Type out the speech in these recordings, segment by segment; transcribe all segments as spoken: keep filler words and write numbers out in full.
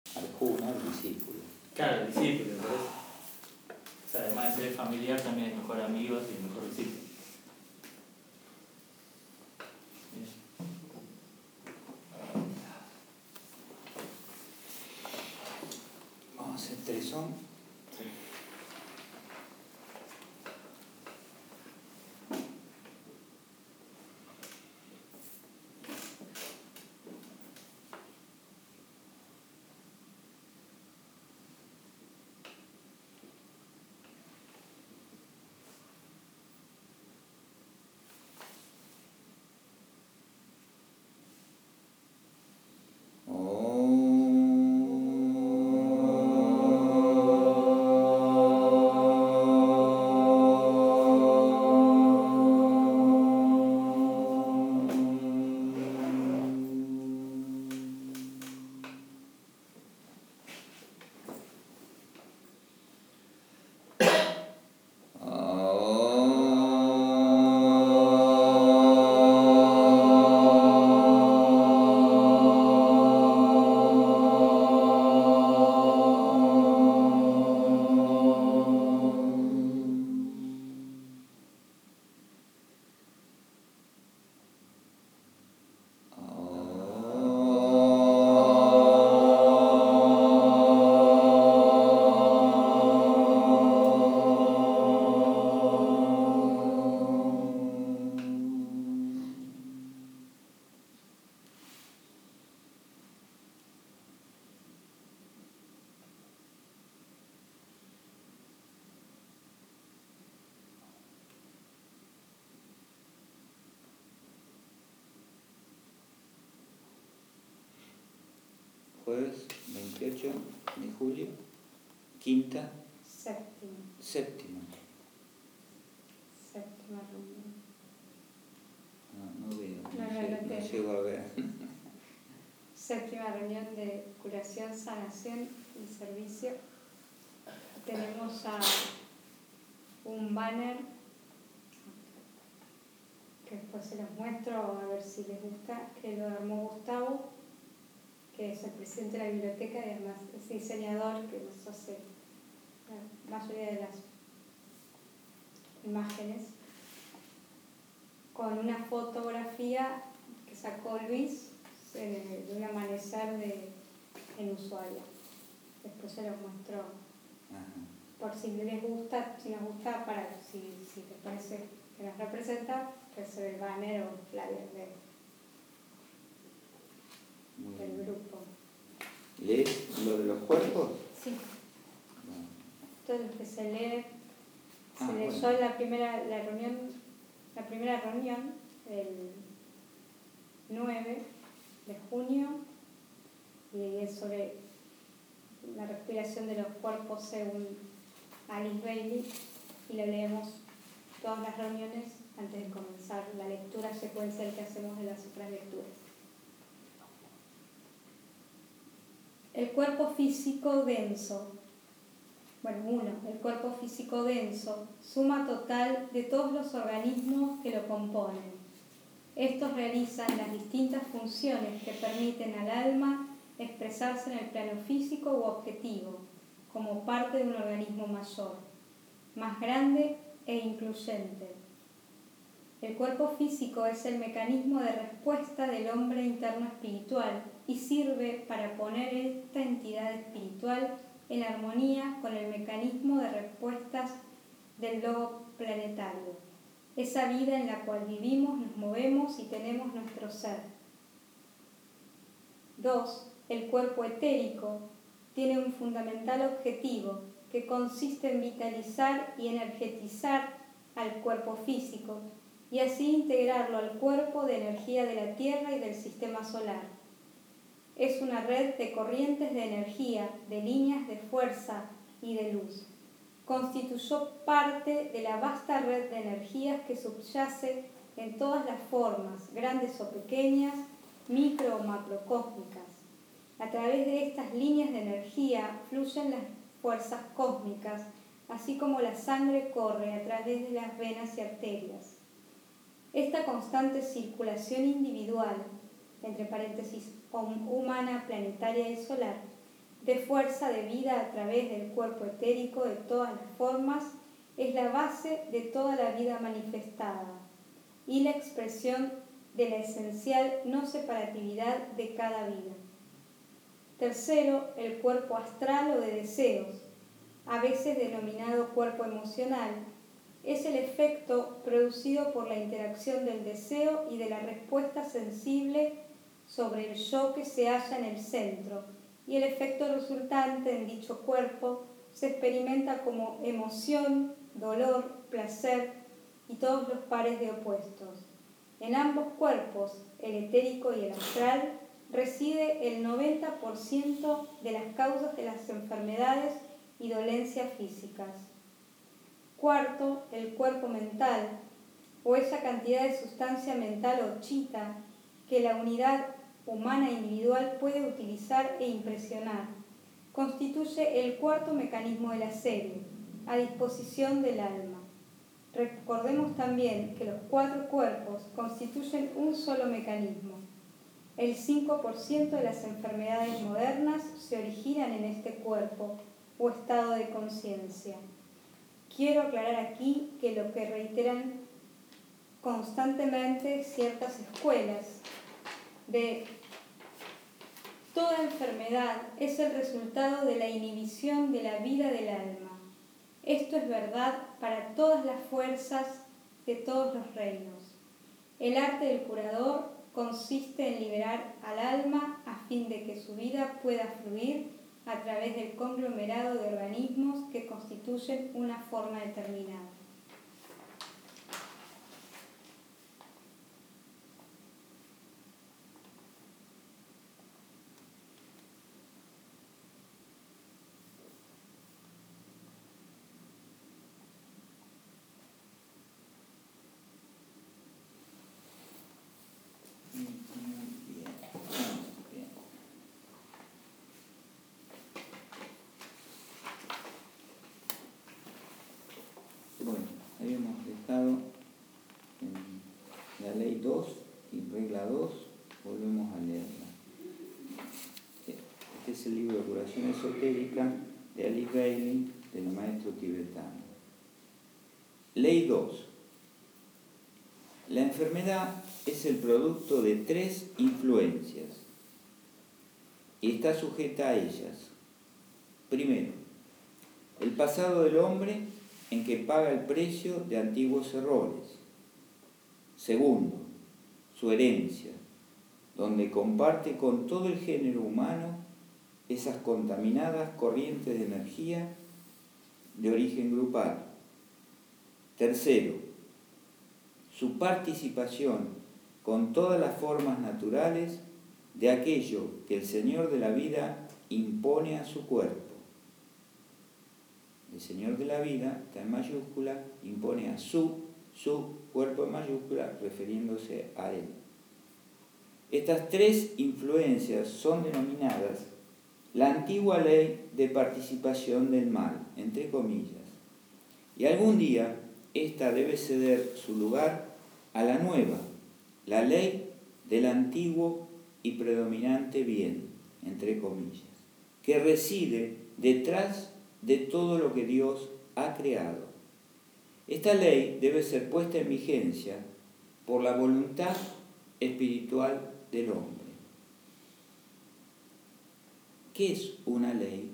Arjuna, el discípulo. Claro, el discípulo, por eso. O sea, además de ser familiar, también es mejor amigo y el mejor discípulo. Vamos a hacer tresón. Jueves veintiocho de julio, quinta, séptima, séptima. Séptima reunión. No, no veo, no, No, no, sé, no no te- llego a ver. Séptima reunión de curación, sanación y servicio. Tenemos a un banner que después se los muestro a ver si les gusta, que lo armó Gustavo, que es el presidente de la biblioteca y además es diseñador que nos hace la mayoría de las imágenes, con una fotografía que sacó Luis eh, de un amanecer de, en Ushuaia. Después se los muestro. Ajá. Por si les gusta, si nos gusta, para si, si les parece que nos representa, que se ve el banner o flyer de, Muy del bien. grupo. ¿Lees lo de los cuerpos? Sí, Bueno. todo lo que se lee, Ah, se leyó bueno. en la primera la reunión, la primera reunión, el nueve de junio, y es sobre la respiración de los cuerpos según Alice Bailey, y lo leemos todas las reuniones antes de comenzar la lectura secuencial que hacemos en las otras lecturas. El cuerpo físico denso. Bueno, uno, el cuerpo físico denso, suma total de todos los organismos que lo componen. Estos realizan las distintas funciones que permiten al alma expresarse en el plano físico u objetivo, como parte de un organismo mayor, más grande e incluyente. El cuerpo físico es el mecanismo de respuesta del hombre interno espiritual y sirve para poner esta entidad espiritual en armonía con el mecanismo de respuestas del globo planetario, esa vida en la cual vivimos, nos movemos y tenemos nuestro ser. Dos, el cuerpo etérico tiene un fundamental objetivo que consiste en vitalizar y energetizar al cuerpo físico y así integrarlo al cuerpo de energía de la Tierra y del sistema solar. Es una red de corrientes de energía, de líneas de fuerza y de luz. Constituyó parte de la vasta red de energías que subyace en todas las formas, grandes o pequeñas, micro o macrocósmicas. A través de estas líneas de energía fluyen las fuerzas cósmicas, así como la sangre corre a través de las venas y arterias. Esta constante circulación individual, entre paréntesis, humana, planetaria y solar, de fuerza de vida a través del cuerpo etérico de todas las formas, es la base de toda la vida manifestada y la expresión de la esencial no separatividad de cada vida. Tercero, el cuerpo astral o de deseos, a veces denominado cuerpo emocional, es el efecto producido por la interacción del deseo y de la respuesta sensible sobre el yo que se halla en el centro, y el efecto resultante en dicho cuerpo se experimenta como emoción, dolor, placer y todos los pares de opuestos. En ambos cuerpos, el etérico y el astral, reside el noventa por ciento de las causas de las enfermedades y dolencias físicas. Cuarto, el cuerpo mental, o esa cantidad de sustancia mental o chita que la unidad humana individual puede utilizar e impresionar, constituye el cuarto mecanismo de la serie, a disposición del alma. Recordemos también que los cuatro cuerpos constituyen un solo mecanismo. El cinco por ciento de las enfermedades modernas se originan en este cuerpo o estado de conciencia. Quiero aclarar aquí que lo que reiteran constantemente ciertas escuelas de toda enfermedad es el resultado de la inhibición de la vida del alma. Esto es verdad para todas las fuerzas de todos los reinos. El arte del curador consiste en liberar al alma a fin de que su vida pueda fluir a través del conglomerado de organismos que constituyen una forma determinada. Habíamos dejado en la ley dos y regla dos, volvemos a leerla. Este es el libro de curación esotérica de Alice Bailey, del maestro tibetano. Ley dos. La enfermedad es el producto de tres influencias y está sujeta a ellas. Primero, el pasado del hombre en que paga el precio de antiguos errores. Segundo, su herencia, donde comparte con todo el género humano esas contaminadas corrientes de energía de origen grupal. Tercero, su participación con todas las formas naturales de aquello que el Señor de la vida impone a su cuerpo. El Señor de la vida, está en mayúscula, impone a su, su cuerpo en mayúscula, refiriéndose a él. Estas tres influencias son denominadas la antigua ley de participación del mal, entre comillas, y algún día esta debe ceder su lugar a la nueva, la ley del antiguo y predominante bien, entre comillas, que reside detrás de todo lo que Dios ha creado. Esta ley debe ser puesta en vigencia por la voluntad espiritual del hombre. ¿Qué es una ley?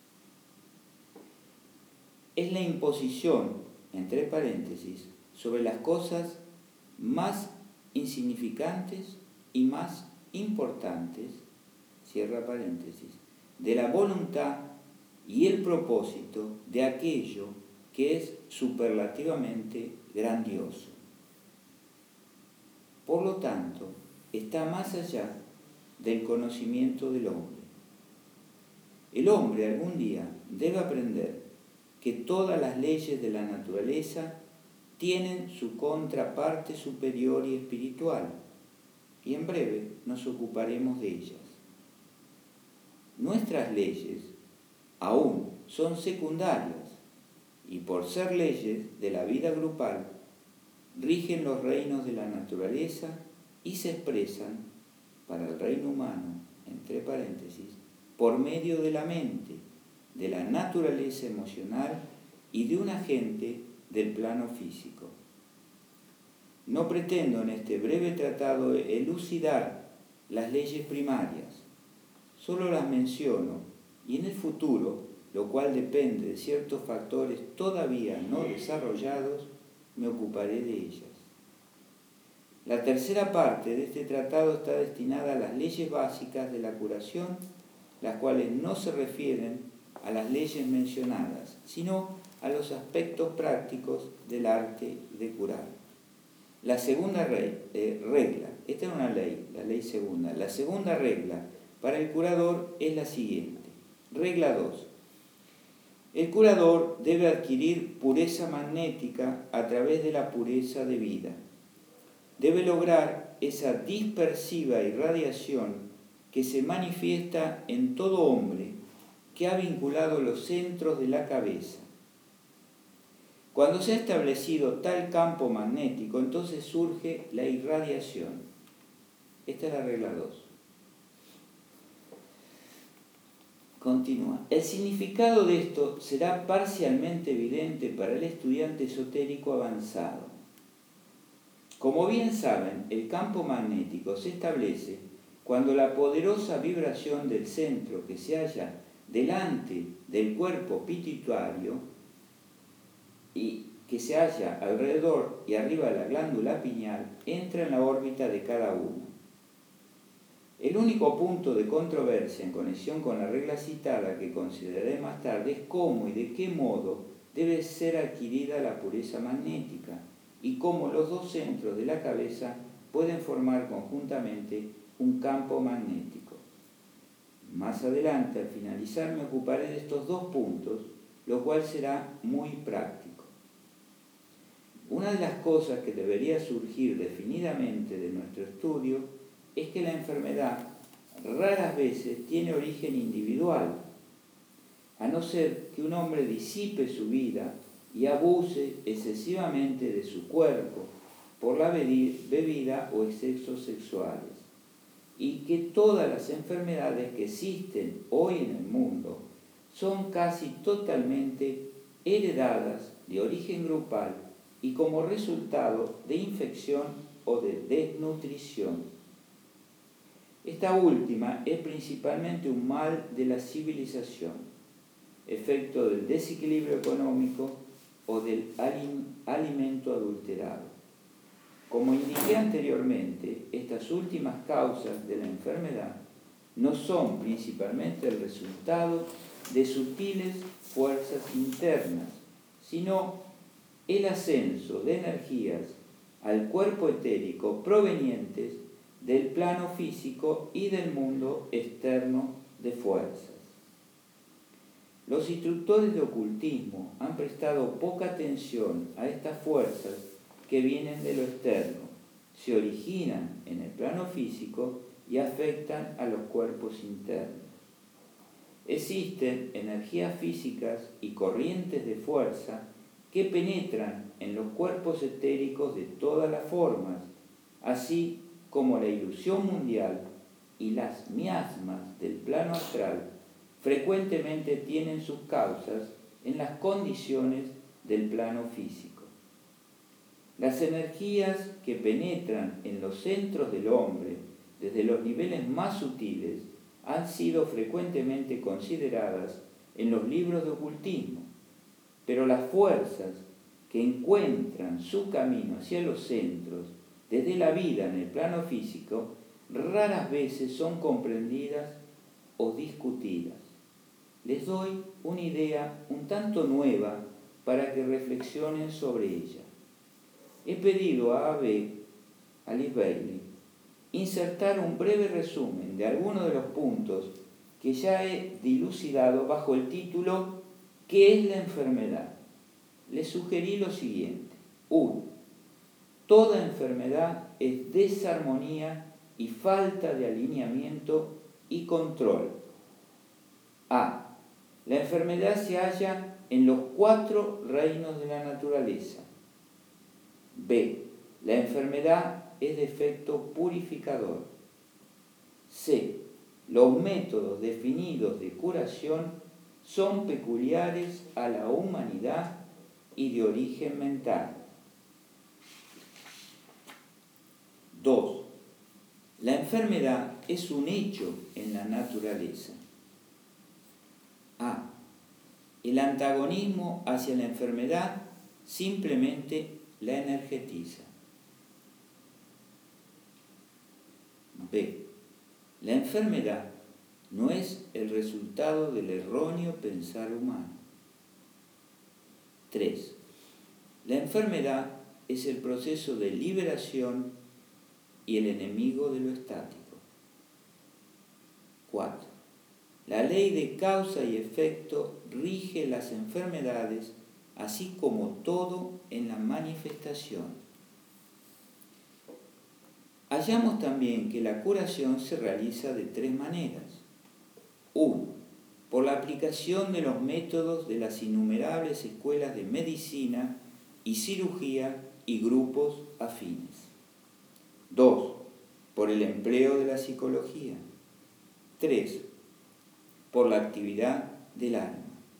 Es la imposición, entre paréntesis, sobre las cosas más insignificantes y más importantes, cierra paréntesis, de la voluntad y el propósito de aquello que es superlativamente grandioso. Por lo tanto, está más allá del conocimiento del hombre. El hombre algún día debe aprender que todas las leyes de la naturaleza tienen su contraparte superior y espiritual, y en breve nos ocuparemos de ellas. Nuestras leyes aún son secundarias y por ser leyes de la vida grupal rigen los reinos de la naturaleza y se expresan para el reino humano, entre paréntesis, por medio de la mente, de la naturaleza emocional y de un agente del plano físico. No pretendo en este breve tratado elucidar las leyes primarias, solo las menciono y en el futuro, lo cual depende de ciertos factores todavía no desarrollados, me ocuparé de ellas. La tercera parte de este tratado está destinada a las leyes básicas de la curación, las cuales no se refieren a las leyes mencionadas, sino a los aspectos prácticos del arte de curar. La segunda regla, esta es una ley, la ley segunda, la segunda regla para el curador es la siguiente. Regla dos. El curador debe adquirir pureza magnética a través de la pureza de vida. Debe lograr esa dispersiva irradiación que se manifiesta en todo hombre que ha vinculado los centros de la cabeza. Cuando se ha establecido tal campo magnético, entonces surge la irradiación. Esta es la regla dos. Continúa. El significado de esto será parcialmente evidente para el estudiante esotérico avanzado. Como bien saben, el campo magnético se establece cuando la poderosa vibración del centro que se halla delante del cuerpo pituitario y que se halla alrededor y arriba de la glándula pineal entra en la órbita de cada uno. El único punto de controversia en conexión con la regla citada que consideraré más tarde es cómo y de qué modo debe ser adquirida la pureza magnética y cómo los dos centros de la cabeza pueden formar conjuntamente un campo magnético. Más adelante, al finalizar, me ocuparé de estos dos puntos, lo cual será muy práctico. Una de las cosas que debería surgir definidamente de nuestro estudio es que la enfermedad raras veces tiene origen individual, a no ser que un hombre disipe su vida y abuse excesivamente de su cuerpo por la bebida o excesos sexuales, y que todas las enfermedades que existen hoy en el mundo son casi totalmente heredadas de origen grupal y como resultado de infección o de desnutrición. Esta última es principalmente un mal de la civilización, efecto del desequilibrio económico o del alimento adulterado. Como indiqué anteriormente, estas últimas causas de la enfermedad no son principalmente el resultado de sutiles fuerzas internas, sino el ascenso de energías al cuerpo etérico provenientes del plano físico y del mundo externo de fuerzas. Los instructores de ocultismo han prestado poca atención a estas fuerzas que vienen de lo externo, se originan en el plano físico y afectan a los cuerpos internos. Existen energías físicas y corrientes de fuerza que penetran en los cuerpos etéricos de todas las formas, así como la ilusión mundial y las miasmas del plano astral frecuentemente tienen sus causas en las condiciones del plano físico. Las energías que penetran en los centros del hombre desde los niveles más sutiles han sido frecuentemente consideradas en los libros de ocultismo, pero las fuerzas que encuentran su camino hacia los centros desde la vida en el plano físico raras veces son comprendidas o discutidas. Les doy una idea un tanto nueva para que reflexionen sobre ella. He pedido a A B Alice Bailey insertar un breve resumen de algunos de los puntos que ya he dilucidado bajo el título ¿Qué es la enfermedad? Les sugerí lo siguiente. uno. Toda enfermedad es desarmonía y falta de alineamiento y control. A. La enfermedad se halla en los cuatro reinos de la naturaleza. B. La enfermedad es de efecto purificador. C. Los métodos definidos de curación son peculiares a la humanidad y de origen mental. dos. La enfermedad es un hecho en la naturaleza. A. El antagonismo hacia la enfermedad simplemente la energetiza. B. La enfermedad no es el resultado del erróneo pensar humano. tres. La enfermedad es el proceso de liberación y el enemigo de lo estático. cuatro. La ley de causa y efecto rige las enfermedades, así como todo en la manifestación. Hallamos también que la curación se realiza de tres maneras. uno. Por la aplicación de los métodos de las innumerables escuelas de medicina y cirugía y grupos afines. dos. Por el empleo de la psicología. tres. Por la actividad del alma.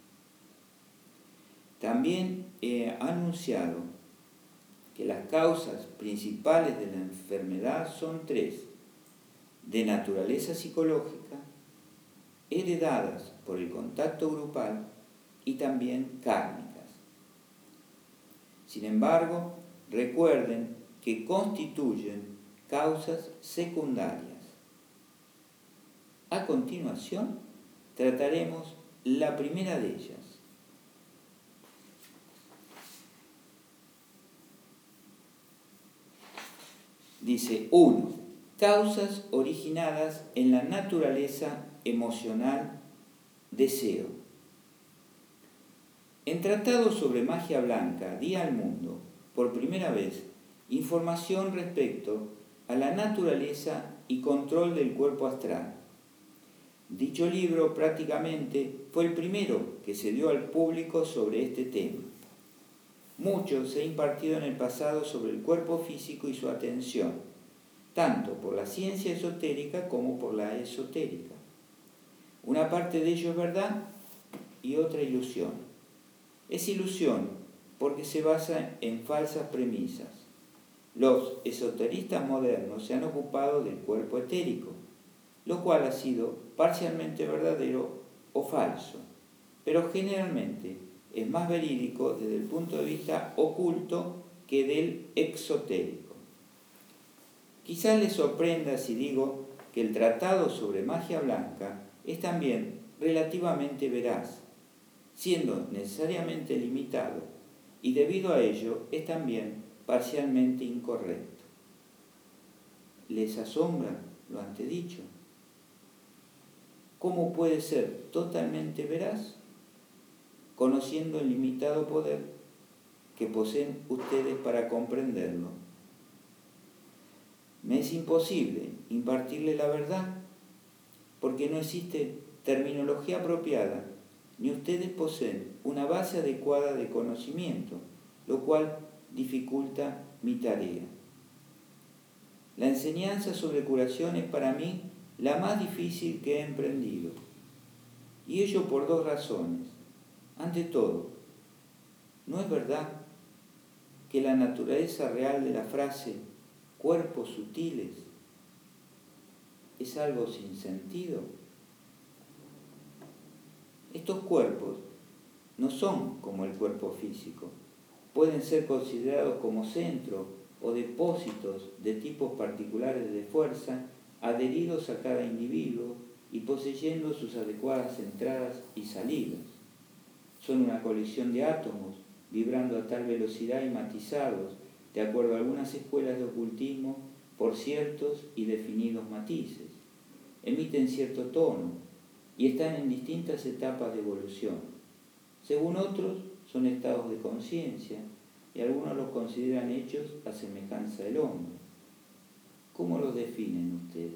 También he anunciado que las causas principales de la enfermedad son tres: de naturaleza psicológica, heredadas por el contacto grupal y también kármicas. Sin embargo, recuerden que constituyen causas secundarias. A continuación, trataremos la primera de ellas. Dice uno. Causas originadas en la naturaleza emocional, deseo. En Tratado sobre Magia Blanca di al mundo, por primera vez, información respecto a la naturaleza y control del cuerpo astral. Dicho libro prácticamente fue el primero que se dio al público sobre este tema. Mucho se ha impartido en el pasado sobre el cuerpo físico y su atención, tanto por la ciencia esotérica como por la esotérica. Una parte de ello es verdad y otra ilusión. Es ilusión porque se basa en falsas premisas. Los esoteristas modernos se han ocupado del cuerpo etérico, lo cual ha sido parcialmente verdadero o falso, pero generalmente es más verídico desde el punto de vista oculto que del exotérico. Quizás les sorprenda si digo que el Tratado sobre Magia Blanca es también relativamente veraz, siendo necesariamente limitado, y debido a ello es también parcialmente incorrecto. ¿Les asombra lo antedicho? ¿Cómo puede ser totalmente veraz? Conociendo el limitado poder que poseen ustedes para comprenderlo. Me es imposible impartirle la verdad, porque no existe terminología apropiada, ni ustedes poseen una base adecuada de conocimiento, lo cual dificulta mi tarea. La enseñanza sobre curación es para mí la más difícil que he emprendido, y ello por dos razones. Ante todo, ¿no es verdad que la naturaleza real de la frase cuerpos sutiles es algo sin sentido? Estos cuerpos no son como el cuerpo físico. Pueden ser considerados como centros o depósitos de tipos particulares de fuerza adheridos a cada individuo y poseyendo sus adecuadas entradas y salidas. Son una colección de átomos vibrando a tal velocidad y matizados, de acuerdo a algunas escuelas de ocultismo, por ciertos y definidos matices. Emiten cierto tono y están en distintas etapas de evolución. Según otros, son estados de conciencia y algunos los consideran hechos a semejanza del hombre. ¿Cómo los definen ustedes?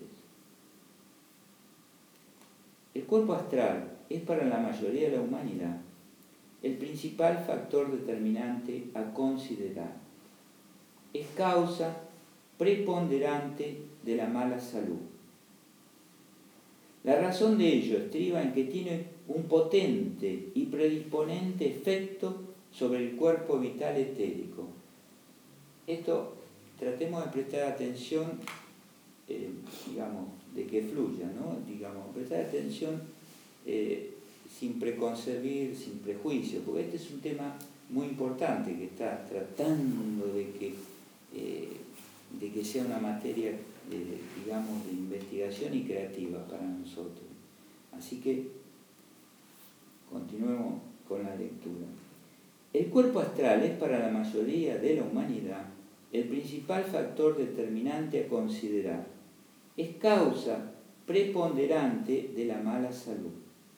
El cuerpo astral es para la mayoría de la humanidad el principal factor determinante a considerar. Es causa preponderante de la mala salud. La razón de ello estriba en que tiene un potente y predisponente efecto sobre el cuerpo vital etérico. Esto, tratemos de prestar atención, eh, digamos, de que fluya, ¿no? Digamos, prestar atención eh, sin preconcebir, sin prejuicios, porque este es un tema muy importante que está tratando de que, eh, de que sea una materia, de, digamos, de investigación y creativa para nosotros. Así que continuemos con la lectura. El cuerpo astral es para la mayoría de la humanidad el principal factor determinante a considerar. Es causa preponderante de la mala salud.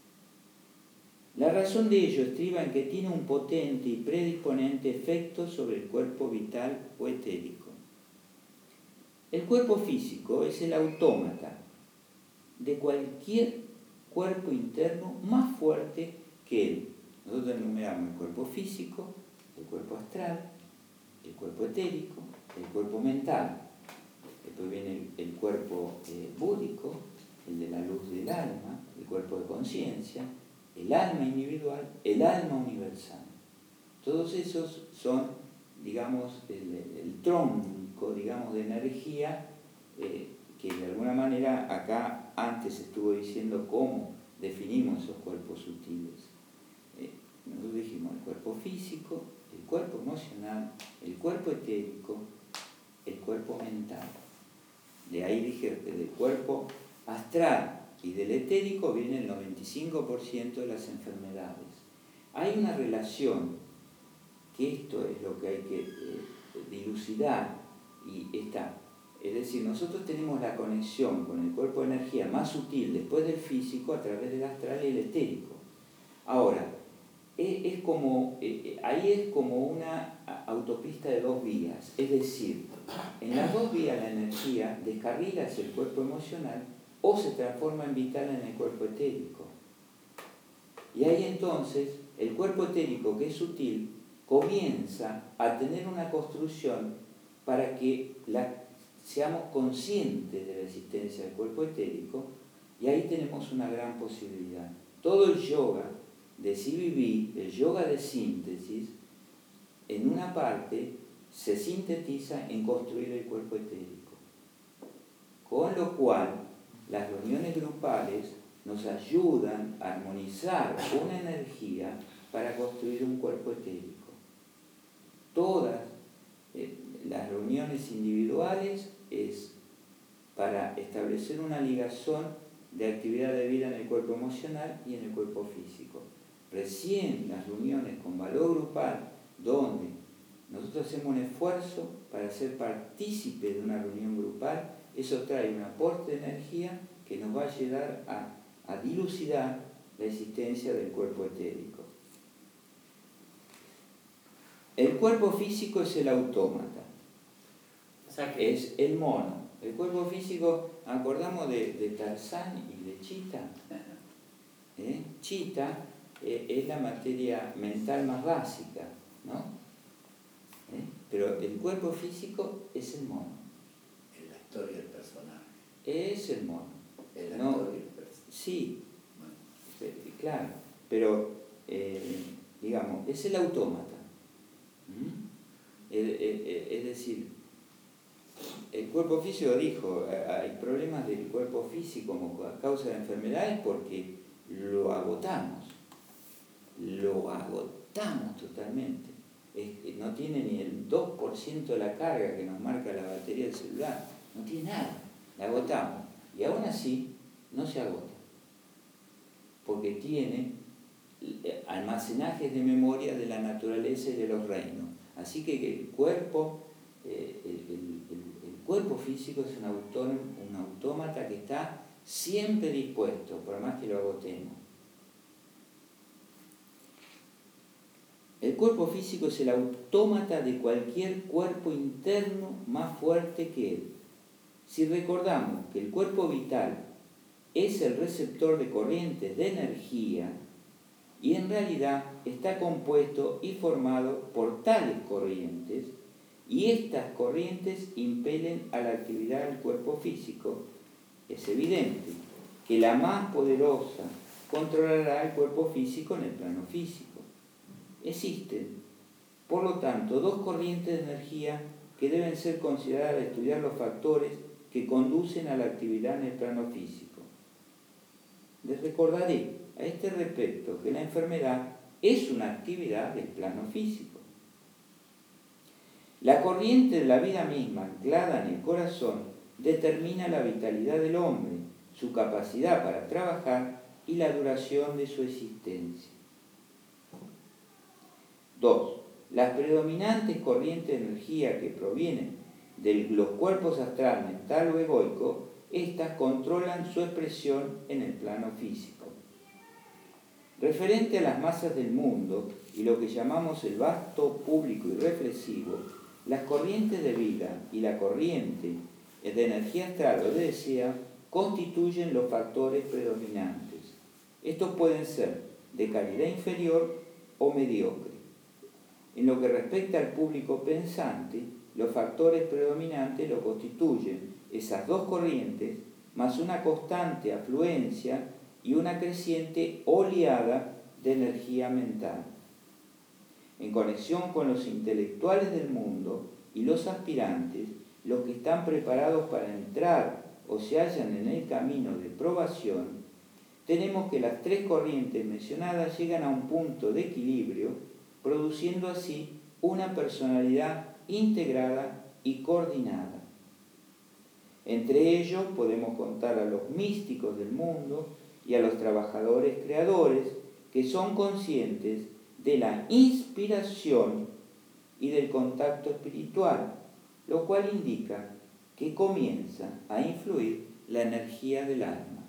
La razón de ello estriba en que tiene un potente y predisponente efecto sobre el cuerpo vital o etérico. El cuerpo físico es el autómata de cualquier cuerpo interno más fuerte que él. Nosotros enumeramos el cuerpo físico, el cuerpo astral, el cuerpo etérico, el cuerpo mental. Después viene el, el cuerpo eh, búdico, el de la luz del alma, el cuerpo de conciencia, el alma individual, el alma universal. Todos esos son, digamos, el, el tronco, digamos, de energía eh, que de alguna manera acá antes estuvo diciendo cómo definimos esos cuerpos sutiles. Eh, nosotros dijimos el cuerpo físico, el cuerpo emocional, el cuerpo etérico, el cuerpo mental. De ahí dije que del cuerpo astral y del etérico viene el noventa y cinco por ciento de las enfermedades. Hay una relación, que esto es lo que hay que eh, dilucidar, y está. Es decir, nosotros tenemos la conexión con el cuerpo de energía más sutil después del físico a través del astral y el etérico. Ahora, es, es como, eh, ahí es como una autopista de dos vías. Es decir, en las dos vías la energía descarrila hacia el cuerpo emocional o se transforma en vital en el cuerpo etérico. Y ahí entonces el cuerpo etérico, que es sutil, comienza a tener una construcción para que la, seamos conscientes de la existencia del cuerpo etérico, y ahí tenemos una gran posibilidad. Todo el yoga de C B B, el yoga de síntesis, en una parte se sintetiza en construir el cuerpo etérico. Con lo cual, las reuniones grupales nos ayudan a armonizar una energía para construir un cuerpo etérico. Todas eh, las reuniones individuales es para establecer una ligación de actividad de vida en el cuerpo emocional y en el cuerpo físico. Recién las reuniones con valor grupal, donde nosotros hacemos un esfuerzo para ser partícipes de una reunión grupal, eso trae un aporte de energía que nos va a ayudar a, a dilucidar la existencia del cuerpo etérico. El cuerpo físico es el autómata, O sea que es el mono. El cuerpo físico, acordamos de, de Tarzán y de Chita. ¿Eh? Chita eh, es la materia mental más básica, ¿no? ¿Eh? Pero el cuerpo físico es el mono. En la historia del personaje. Es el mono. En la No, historia del personaje. sí, Bueno. claro, pero eh, digamos, es el autómata. ¿Mm? Es, es, es decir, el cuerpo físico dijo, hay problemas del cuerpo físico como a causa de enfermedades porque lo agotamos, lo agotamos totalmente. Es, no tiene ni el dos por ciento de la carga que nos marca la batería del celular, no tiene nada, la agotamos. Y aún así no se agota, porque tiene almacenajes de memoria de la naturaleza y de los reinos. Así que el cuerpo, eh, el, el, el, el cuerpo físico es un, autónomo, un autómata que está siempre dispuesto, por más que lo agotemos. El cuerpo físico es el autómata de cualquier cuerpo interno más fuerte que él. Si recordamos que el cuerpo vital es el receptor de corrientes de energía y en realidad está compuesto y formado por tales corrientes, y estas corrientes impelen a la actividad del cuerpo físico, es evidente que la más poderosa controlará el cuerpo físico en el plano físico. Existen, por lo tanto, dos corrientes de energía que deben ser consideradas al estudiar los factores que conducen a la actividad en el plano físico. Les recordaré a este respecto que la enfermedad es una actividad del plano físico. La corriente de la vida misma, anclada en el corazón, determina la vitalidad del hombre, su capacidad para trabajar y la duración de su existencia. dos. Las predominantes corrientes de energía que provienen de los cuerpos astral, mental o egoico, estas controlan su expresión en el plano físico. Referente a las masas del mundo y lo que llamamos el vasto público y reflexivo, las corrientes de vida y la corriente de energía astral o de deseo constituyen los factores predominantes. Estos pueden ser de calidad inferior o mediocre. En lo que respecta al público pensante, los factores predominantes lo constituyen esas dos corrientes, más una constante afluencia y una creciente oleada de energía mental. En conexión con los intelectuales del mundo y los aspirantes, los que están preparados para entrar o se hallan en el camino de probación, tenemos que las tres corrientes mencionadas llegan a un punto de equilibrio, produciendo así una personalidad integrada y coordinada. Entre ellos podemos contar a los místicos del mundo y a los trabajadores creadores que son conscientes de la inspiración y del contacto espiritual, lo cual indica que comienza a influir la energía del alma.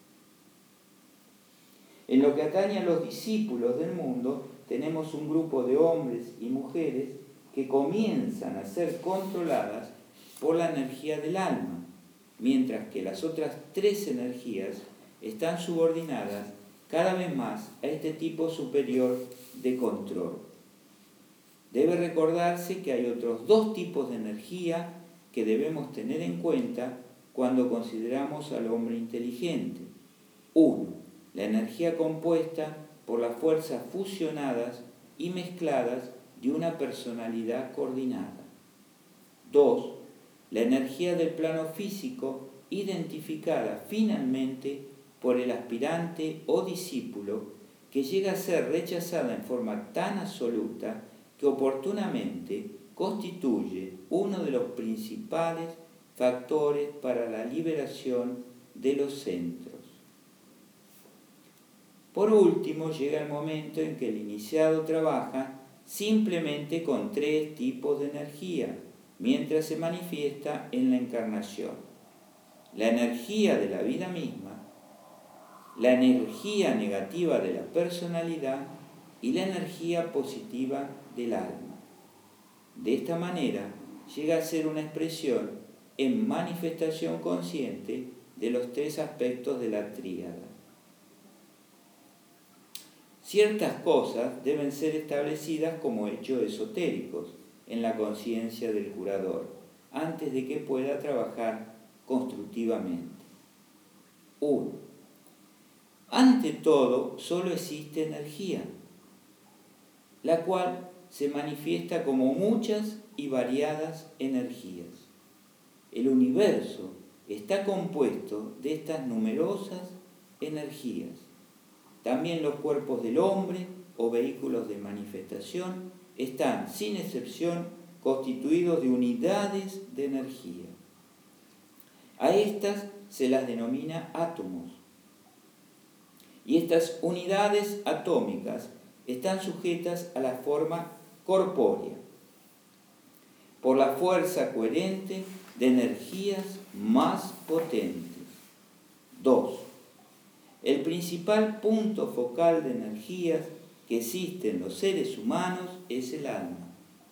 En lo que atañe a los discípulos del mundo, tenemos un grupo de hombres y mujeres que comienzan a ser controladas por la energía del alma, mientras que las otras tres energías están subordinadas cada vez más a este tipo superior de control. Debe recordarse que hay otros dos tipos de energía que debemos tener en cuenta cuando consideramos al hombre inteligente. Uno, la energía compuesta por las fuerzas fusionadas y mezcladas de una personalidad coordinada. Dos, la energía del plano físico identificada finalmente por el aspirante o discípulo que llega a ser rechazada en forma tan absoluta que oportunamente constituye uno de los principales factores para la liberación de los centros. Por último, llega el momento en que el iniciado trabaja simplemente con tres tipos de energía, mientras se manifiesta en la encarnación: la energía de la vida misma, la energía negativa de la personalidad y la energía positiva del alma. De esta manera, llega a ser una expresión en manifestación consciente de los tres aspectos de la tríada. Ciertas cosas deben ser establecidas como hechos esotéricos en la conciencia del curador, antes de que pueda trabajar constructivamente. uno. Ante todo, solo existe energía, la cual se manifiesta como muchas y variadas energías. El universo está compuesto de estas numerosas energías. También los cuerpos del hombre o vehículos de manifestación están, sin excepción, constituidos de unidades de energía. A estas se las denomina átomos. Y estas unidades atómicas están sujetas a la forma corpórea, por la fuerza coherente de energías más potentes. dos. El principal punto focal de energías que existe en los seres humanos es el alma.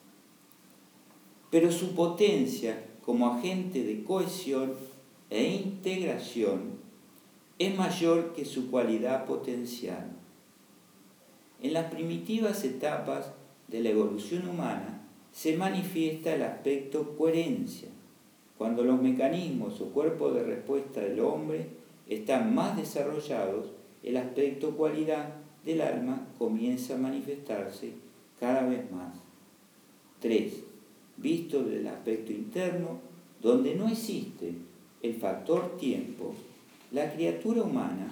Pero su potencia como agente de cohesión e integración es mayor que su cualidad potencial. En las primitivas etapas de la evolución humana se manifiesta el aspecto coherencia, cuando los mecanismos o cuerpos de respuesta del hombre están más desarrollados, el aspecto cualidad del alma comienza a manifestarse cada vez más. tres. Visto desde el aspecto interno, donde no existe el factor tiempo, la criatura humana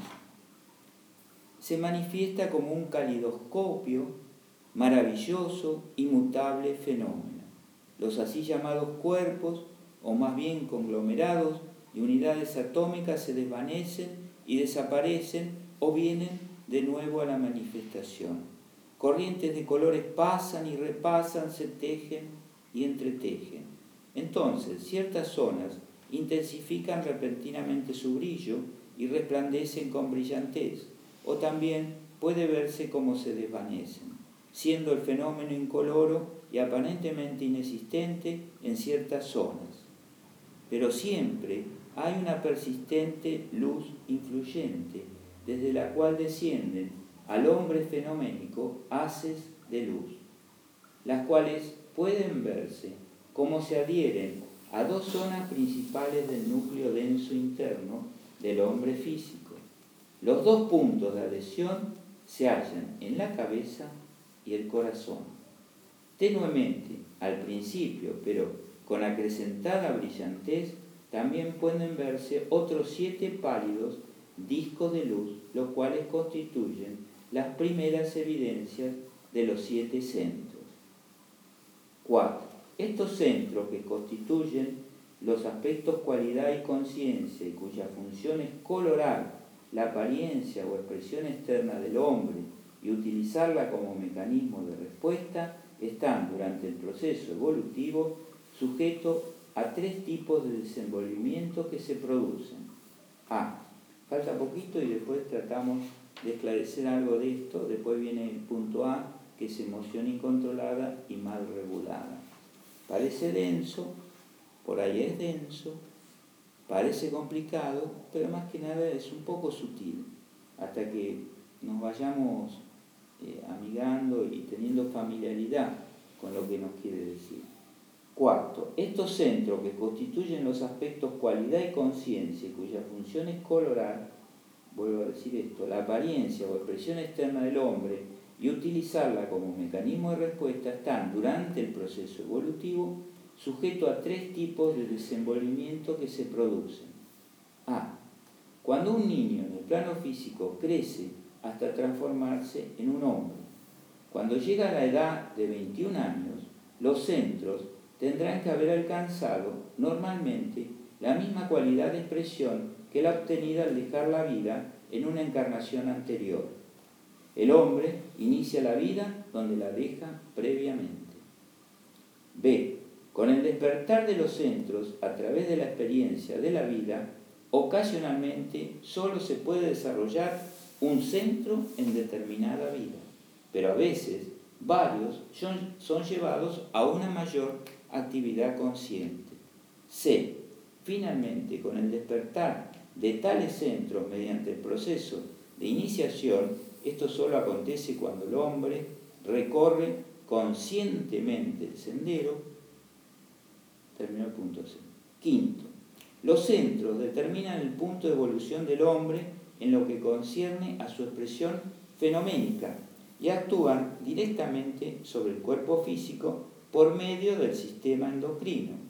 se manifiesta como un calidoscopio maravilloso, inmutable fenómeno. Los así llamados cuerpos, o más bien conglomerados y unidades atómicas, se desvanecen y desaparecen o vienen de nuevo a la manifestación. Corrientes de colores pasan y repasan, se tejen y entretejen. Entonces, ciertas zonas intensifican repentinamente su brillo y resplandecen con brillantez, o también puede verse como se desvanecen, siendo el fenómeno incoloro y aparentemente inexistente en ciertas zonas. Pero siempre hay una persistente luz influyente, desde la cual descienden al hombre fenoménico haces de luz, las cuales pueden verse como se adhieren a dos zonas principales del núcleo denso interno del hombre físico. Los dos puntos de adhesión se hallan en la cabeza y el corazón. Tenuemente, al principio, pero con acrecentada brillantez, también pueden verse otros siete pálidos discos de luz, los cuales constituyen las primeras evidencias de los siete centros. cuatro. Estos centros, que constituyen los aspectos cualidad y conciencia, y cuya función es colorar la apariencia o expresión externa del hombre y utilizarla como mecanismo de respuesta, están durante el proceso evolutivo sujetos a tres tipos de desenvolvimiento que se producen. A. Falta poquito y después tratamos de esclarecer algo de esto. Después viene el punto A, que es emoción incontrolada y mal regulada. Parece denso, por ahí es denso, parece complicado, pero más que nada es un poco sutil, hasta que nos vayamos eh, amigando y teniendo familiaridad con lo que nos quiere decir. Cuarto, estos centros, que constituyen los aspectos cualidad y conciencia, y cuya función es colorar, vuelvo a decir esto, la apariencia o expresión externa del hombre y utilizarla como mecanismo de respuesta, están durante el proceso evolutivo sujetos a tres tipos de desenvolvimiento que se producen. A. Cuando un niño en el plano físico crece hasta transformarse en un hombre. Cuando llega a la edad de veintiún años, los centros tendrán que haber alcanzado normalmente la misma cualidad de expresión que la obtenida al dejar la vida en una encarnación anterior. El hombre inicia la vida donde la deja previamente. B. Con el despertar de los centros a través de la experiencia de la vida, ocasionalmente solo se puede desarrollar un centro en determinada vida, pero a veces varios son, son llevados a una mayor actividad consciente. C. Finalmente, con el despertar de tales centros mediante el proceso de iniciación, esto solo acontece cuando el hombre recorre conscientemente el sendero. Terminó el punto C. Quinto, los centros determinan el punto de evolución del hombre en lo que concierne a su expresión fenoménica y actúan directamente sobre el cuerpo físico por medio del sistema endocrino.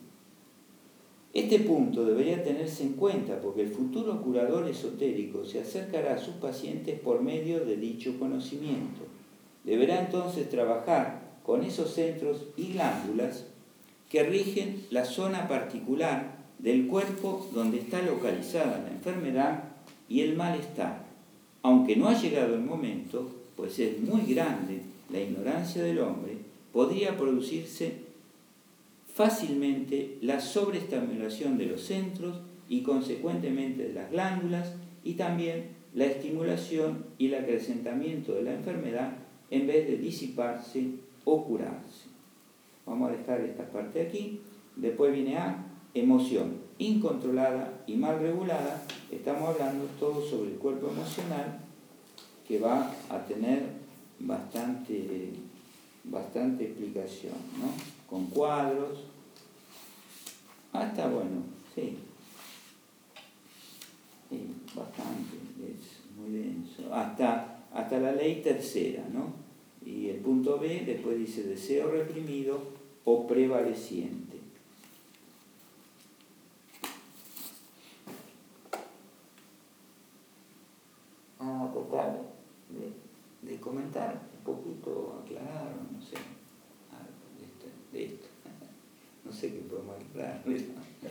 Este punto debería tenerse en cuenta porque el futuro curador esotérico se acercará a sus pacientes por medio de dicho conocimiento. Deberá entonces trabajar con esos centros y glándulas que rigen la zona particular del cuerpo donde está localizada la enfermedad y el malestar. Aunque no ha llegado el momento, pues es muy grande la ignorancia del hombre, podría producirse fácilmente la sobreestimulación de los centros y consecuentemente de las glándulas, y también la estimulación y el acrecentamiento de la enfermedad en vez de disiparse o curarse. Vamos a dejar esta parte aquí. Después viene A, emoción incontrolada y mal regulada. Estamos hablando todo sobre el cuerpo emocional, que va a tener bastante, bastante explicación, ¿no? Con cuadros. Ah, está bueno, sí. Sí, bastante. muy denso. Hasta, hasta la ley tercera, ¿no? Y el punto B después dice deseo reprimido o prevaleciente. Ah, total, de, de comentar un poquito, aclarar, no sé, algo de esto. De esto. No sé qué podemos aclarar, pero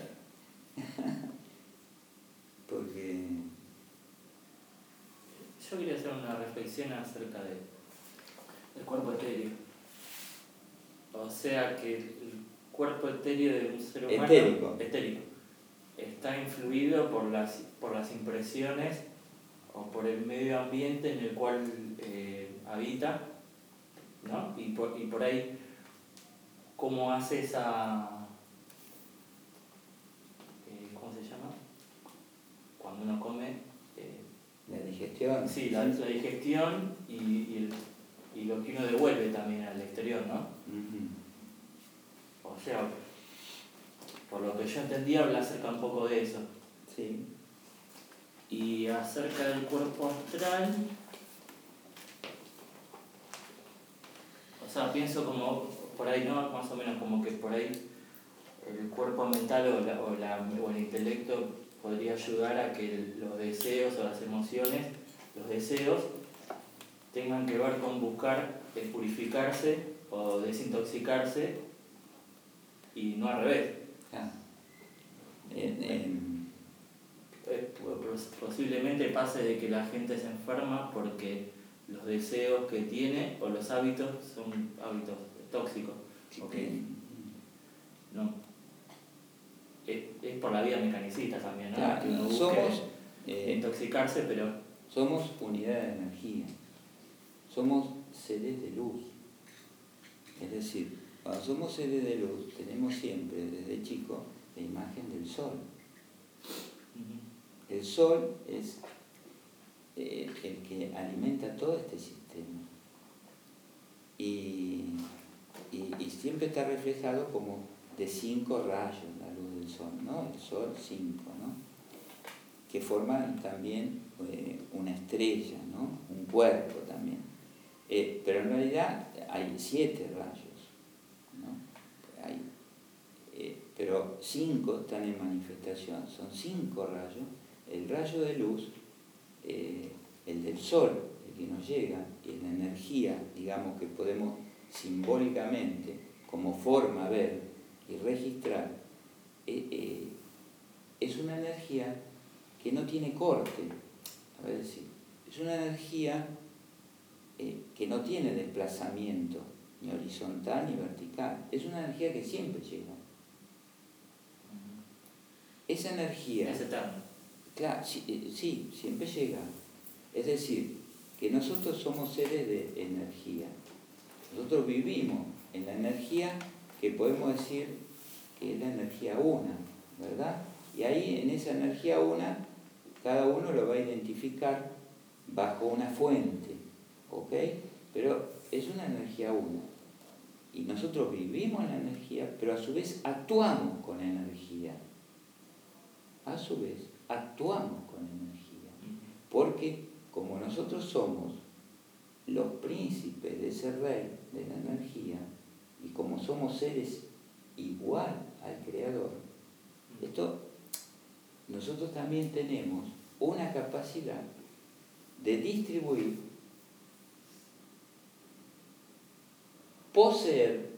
porque... Yo quería hacer una reflexión acerca de, del cuerpo etéreo. O sea que el cuerpo etéreo de un ser humano etérico, etérico está influido por las, por las impresiones o por el medio ambiente en el cual eh, habita, ¿no? Y por, y por ahí, ¿cómo hace esa... Eh, ¿Cómo se llama? Cuando uno come... Eh, la digestión. sí, la, la digestión y, y, el, y lo que uno devuelve también al exterior, ¿no? Uh-huh. O sea, por lo que yo entendí, habla acerca un poco de eso. Sí. Y acerca del cuerpo astral, o sea, pienso como, por ahí, ¿no? Más o menos como que por ahí el cuerpo mental o, la, o, la, o el intelecto podría ayudar a que el, los deseos o las emociones, los deseos, tengan que ver con buscar eh, purificarse o desintoxicarse y no al revés. Ah. En, en... Eh, posiblemente pase de que la gente se enferma porque los deseos que tiene o los hábitos son hábitos tóxicos. Okay. No. Es, es por la vía mecanicista también, ¿no? Claro, que uno busque somos, eh, intoxicarse, pero... somos unidad de energía. Somos seres de luz. Es decir, cuando somos seres de luz, tenemos siempre, desde chico, la imagen del sol. Uh-huh. El sol es eh, el que alimenta todo este sistema. Y, y, y siempre está reflejado como de cinco rayos la luz del sol, ¿no? El sol cinco, ¿no? Que forman también eh, una estrella, ¿no? Un cuerpo también. Eh, pero en realidad hay siete rayos, ¿no? Hay, eh, pero cinco están en manifestación, son cinco rayos. El rayo de luz, eh, el del sol, el que nos llega, y la energía, digamos, que podemos simbólicamente, como forma, ver y registrar, eh, eh, es una energía que no tiene corte, a ver si, es una energía eh, que no tiene desplazamiento, ni horizontal ni vertical, es una energía que siempre llega. Esa energía... Es eterna. Claro, sí, sí, siempre llega. Es decir, que nosotros somos seres de energía. Nosotros vivimos en la energía que podemos decir que es la energía una, ¿verdad? Y ahí en esa energía una, cada uno lo va a identificar bajo una fuente, ¿ok? Pero es una energía una. Y nosotros vivimos en la energía, pero a su vez actuamos con energía. A su vez, actuamos con energía. Porque como nosotros somos los príncipes de ese rey de la energía, y como somos seres igual al Creador, esto, nosotros también tenemos una capacidad de distribuir, poseer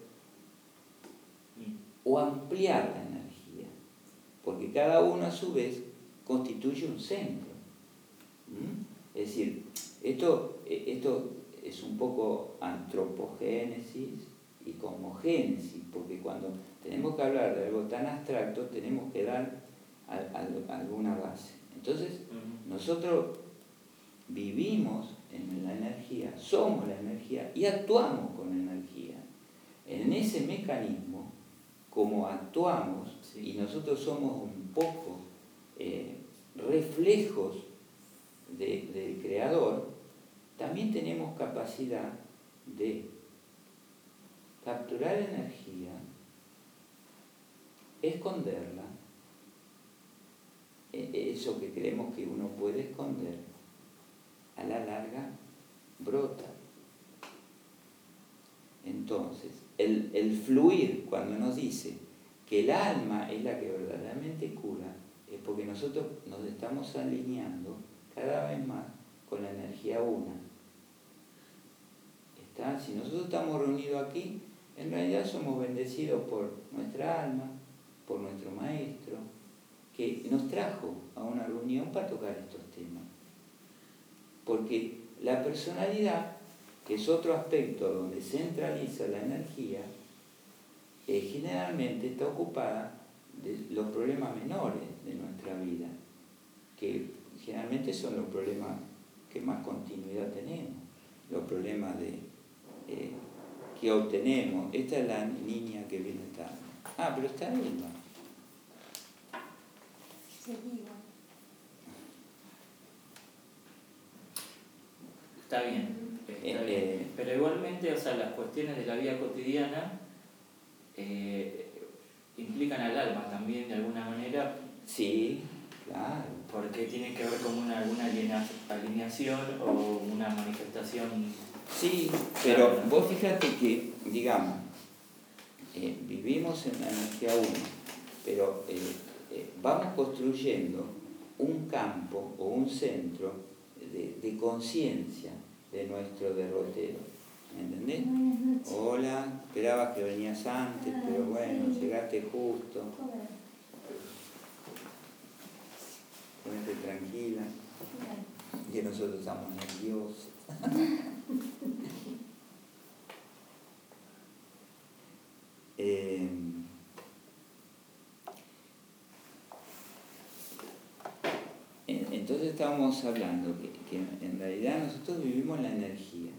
o ampliar la energía, porque cada uno a su vez constituye un centro. ¿Mm? Es decir, esto, esto es un poco antropogénesis y cosmogénesis, porque cuando tenemos que hablar de algo tan abstracto tenemos que dar a, a, a alguna base. Entonces, uh-huh. nosotros vivimos en la energía, somos la energía y actuamos con energía. En ese mecanismo, como actuamos, sí. y nosotros somos un poco eh, reflejos de, del Creador, también tenemos capacidad de capturar energía, esconderla, eso que creemos que uno puede esconder, a la larga brota. Entonces, el, el fluir, cuando nos dice que el alma es la que verdaderamente cura, es porque nosotros nos estamos alineando cada vez más con la energía una. ¿Está? Si nosotros estamos reunidos aquí, en realidad somos bendecidos por nuestra alma, por nuestro maestro, que nos trajo a una reunión para tocar estos temas. Porque la personalidad, que es otro aspecto donde centraliza la energía, eh, generalmente está ocupada de los problemas menores de nuestra vida, que generalmente son los problemas que más continuidad tenemos, los problemas de eh, que obtenemos. Esta es la niña que viene acá. Ah, pero está Elba. Seguido. Está bien, está Eh, bien. eh, Pero igualmente, o sea, las cuestiones de la vida cotidiana eh, implican al alma también de alguna manera. Sí, claro. Porque tiene que ver con una, alguna aliena- alineación o una manifestación. Sí, pero vos fíjate que, digamos, eh, vivimos en la energía uno, pero eh, eh, vamos construyendo un campo o un centro de, de conciencia de nuestro derrotero. ¿Me entendés? Buenas noches. Hola, esperabas que venías antes, Ah, pero bueno, sí. llegaste justo. Joder. Ponete tranquila, Bien. que nosotros estamos nerviosos. eh, entonces estábamos hablando que, que en realidad nosotros vivimos la energía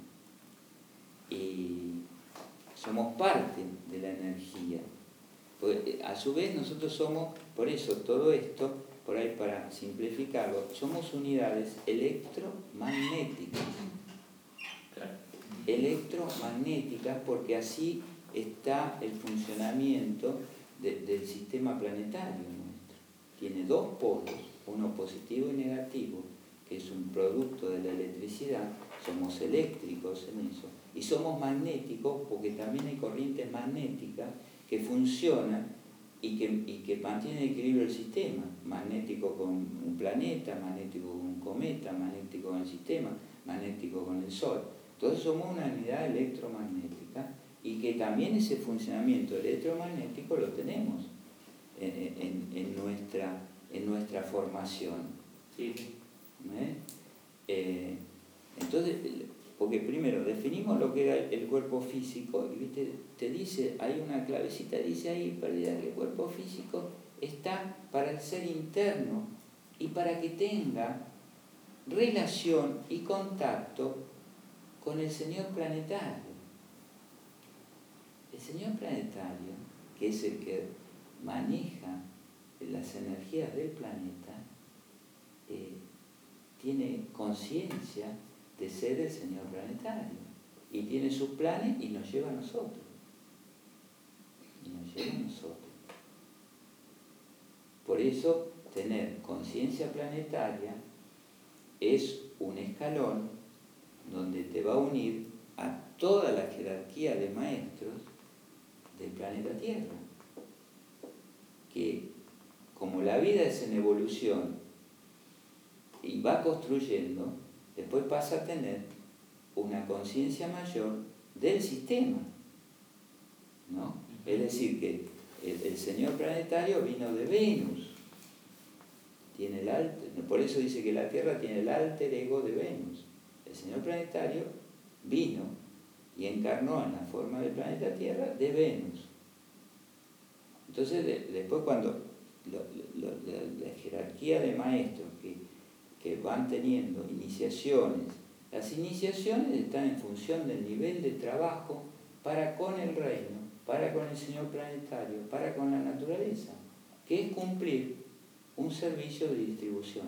y somos parte de la energía. Porque a su vez nosotros somos, por eso todo esto, por ahí para simplificarlo, somos unidades electromagnéticas. Claro. Electromagnéticas porque así está el funcionamiento de, del sistema planetario nuestro. Tiene dos polos, uno positivo y negativo, que es un producto de la electricidad. Somos eléctricos en eso. Y somos magnéticos porque también hay corrientes magnéticas que funcionan y que, y que mantienen equilibrio el sistema. Magnético con un planeta, magnético con un cometa, magnético con el sistema, magnético con el Sol. Entonces somos una unidad electromagnética y que también ese funcionamiento electromagnético lo tenemos en, en, en, nuestra, en nuestra formación. Sí. ¿Eh? Eh, entonces, porque primero definimos lo que era el cuerpo físico y ¿viste? Te dice, hay una clavecita, dice ahí, perdida, que el cuerpo físico está para el ser interno y para que tenga relación y contacto con el Señor planetario. El Señor planetario, que es el que maneja las energías del planeta, eh, tiene conciencia de ser el Señor planetario y tiene sus planes y nos lleva a nosotros. Y nos lleva a nosotros. Por eso, tener conciencia planetaria es un escalón donde te va a unir a toda la jerarquía de maestros del planeta Tierra. Que como la vida es en evolución y va construyendo, después pasa a tener una conciencia mayor del sistema, ¿no? Es decir, que el, el Señor planetario vino de Venus, tiene el alter, por eso dice que la Tierra tiene el alter ego de Venus. El Señor planetario vino y encarnó en la forma del planeta Tierra de Venus. Entonces, de, después cuando lo, lo, la, la jerarquía de maestros que, que van teniendo iniciaciones, las iniciaciones están en función del nivel de trabajo para con el reino, para con el Señor planetario, para con la naturaleza, que es cumplir un servicio de distribución,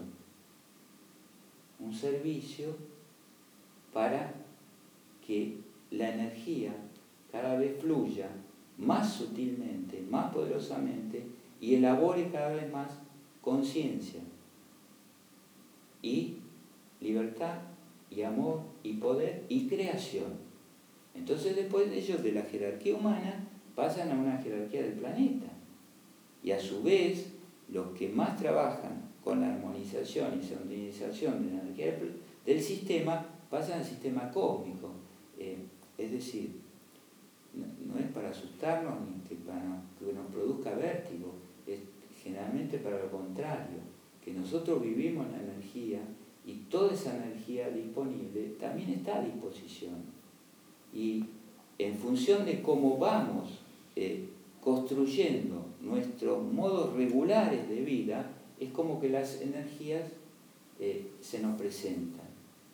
un servicio para que la energía cada vez fluya más sutilmente, más poderosamente y elabore cada vez más conciencia y libertad y amor y poder y creación. Entonces después ellos de la jerarquía humana pasan a una jerarquía del planeta. Y a su vez, los que más trabajan con la armonización y sintonización de la energía del, del sistema pasan al sistema cósmico. Eh, es decir, no, no es para asustarnos ni que, para, que nos produzca vértigo, es generalmente para lo contrario, que nosotros vivimos la energía y toda esa energía disponible también está a disposición. Y en función de cómo vamos eh, construyendo nuestros modos regulares de vida, es como que las energías eh, se nos presentan.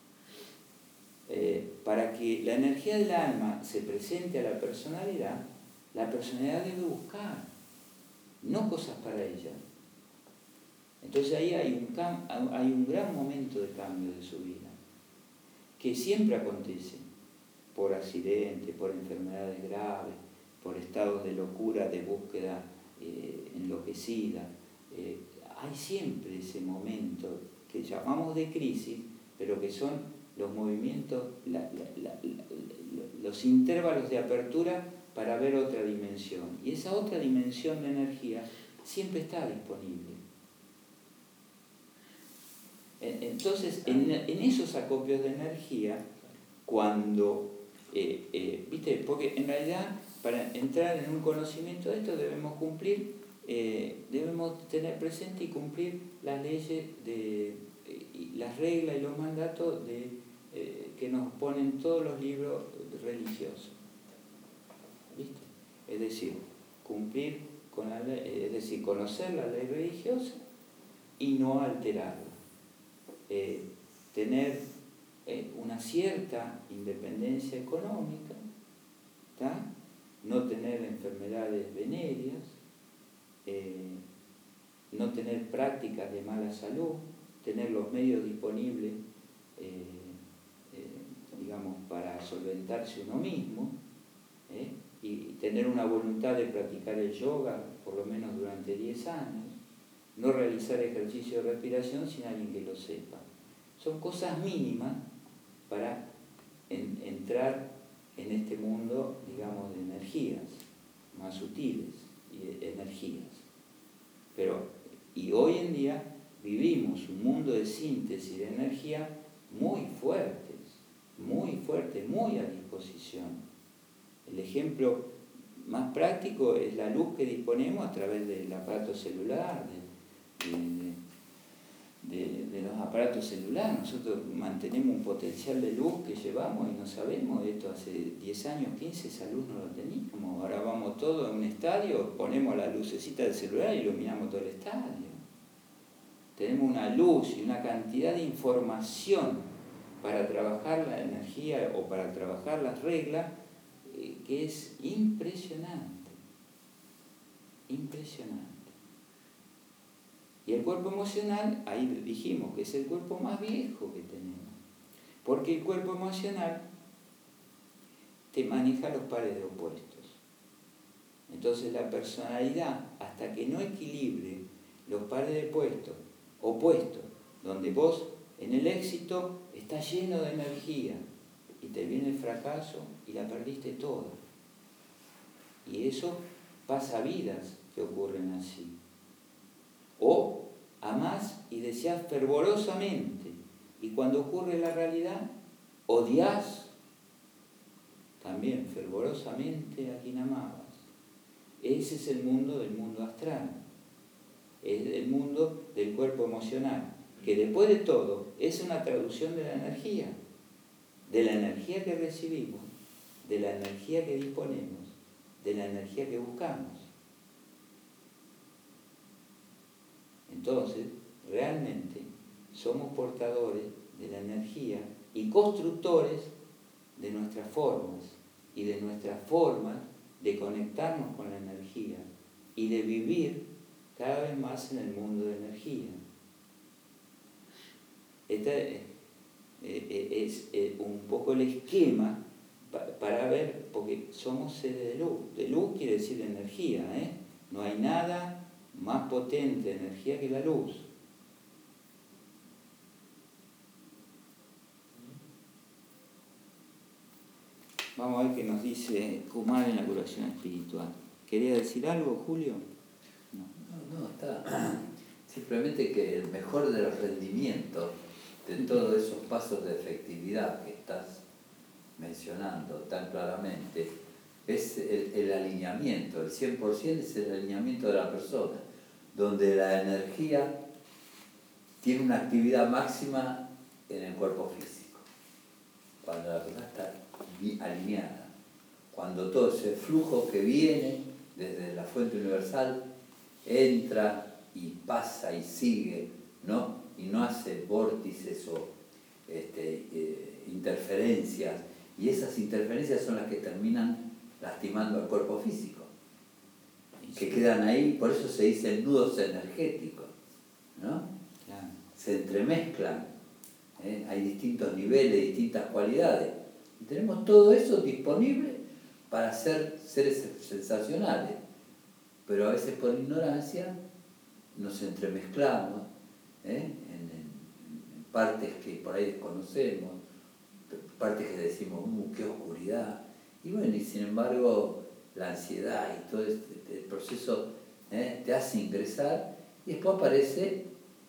Eh, para que la energía del alma se presente a la personalidad, la personalidad debe buscar, no cosas para ella. Entonces ahí hay un, cam- hay un gran momento de cambio de su vida, que siempre acontece, por accidentes, por enfermedades graves, por estados de locura, de búsqueda eh, enloquecida. Eh, hay siempre ese momento que llamamos de crisis, pero que son los movimientos, la, la, la, la, los intervalos de apertura para ver otra dimensión. Y esa otra dimensión de energía siempre está disponible. Entonces, en, en esos acopios de energía, cuando, eh, eh, ¿viste? Porque en realidad, para entrar en un conocimiento de esto, debemos cumplir, eh, debemos tener presente y cumplir las leyes, de, eh, las reglas y los mandatos de, eh, que nos ponen todos los libros religiosos. ¿Viste? Es decir, cumplir con la ley, es decir, conocer la ley religiosa y no alterarla. Eh, tener eh, una cierta independencia económica, ¿tá? No tener enfermedades venéreas, eh, no tener prácticas de mala salud, tener los medios disponibles, eh, eh, digamos, para solventarse uno mismo, ¿eh? y tener una voluntad de practicar el yoga por lo menos durante diez años, no realizar ejercicio de respiración sin alguien que lo sepa. Son cosas mínimas para en, entrar en este mundo, digamos, de energías más sutiles y energías. Pero, y hoy en día vivimos un mundo de síntesis de energía muy fuertes, muy fuertes, muy a disposición. El ejemplo más práctico es la luz que disponemos a través del aparato celular, de, de, de, de los aparatos celulares. Nosotros mantenemos un potencial de luz que llevamos y no sabemos. Esto hace diez años, quince, esa luz no la teníamos. Ahora vamos todos a un estadio, ponemos la lucecita del celular y iluminamos todo el estadio. Tenemos una luz y una cantidad de información para trabajar la energía o para trabajar las reglas eh, que es impresionante. Impresionante. Y el cuerpo emocional, ahí dijimos que es el cuerpo más viejo que tenemos. Porque el cuerpo emocional te maneja los pares de opuestos. Entonces la personalidad, hasta que no equilibre los pares de opuestos, opuestos, donde vos en el éxito estás lleno de energía y te viene el fracaso y la perdiste toda. Y eso pasa vidas que ocurren así. O amás y deseás fervorosamente, y cuando ocurre la realidad, odiás también fervorosamente a quien amabas. Ese es el mundo del mundo astral, es el mundo del cuerpo emocional, que después de todo es una traducción de la energía, de la energía que recibimos, de la energía que disponemos, de la energía que buscamos. Entonces, realmente somos portadores de la energía y constructores de nuestras formas y de nuestras formas de conectarnos con la energía y de vivir cada vez más en el mundo de energía. Este es un poco el esquema para ver, porque somos seres de luz. De luz quiere decir energía, ¿eh? No hay nada más potente de energía que la luz. Vamos a ver qué nos dice Kumar en la curación espiritual. ¿Quería decir algo, Julio? No, no, no está. Simplemente que el mejor de los rendimientos de todos esos pasos de efectividad que estás mencionando tan claramente es el, el alineamiento. El cien por ciento es el alineamiento de la persona, donde la energía tiene una actividad máxima en el cuerpo físico. Cuando la persona está alineada, cuando todo ese flujo que viene desde la fuente universal entra y pasa y sigue, ¿no? Y no hace vórtices o este, eh, interferencias, y esas interferencias son las que terminan lastimando al cuerpo físico, que quedan ahí, por eso se dicen nudos energéticos, ¿no? Claro. Se entremezclan, ¿eh? Hay distintos niveles, distintas cualidades, y tenemos todo eso disponible para ser seres sensacionales, pero a veces por ignorancia nos entremezclamos, ¿eh? en, en, en partes que por ahí desconocemos, partes que decimos, uh, qué oscuridad, y bueno, y sin embargo la ansiedad y todo este, este proceso, ¿eh? te hace ingresar, y después aparece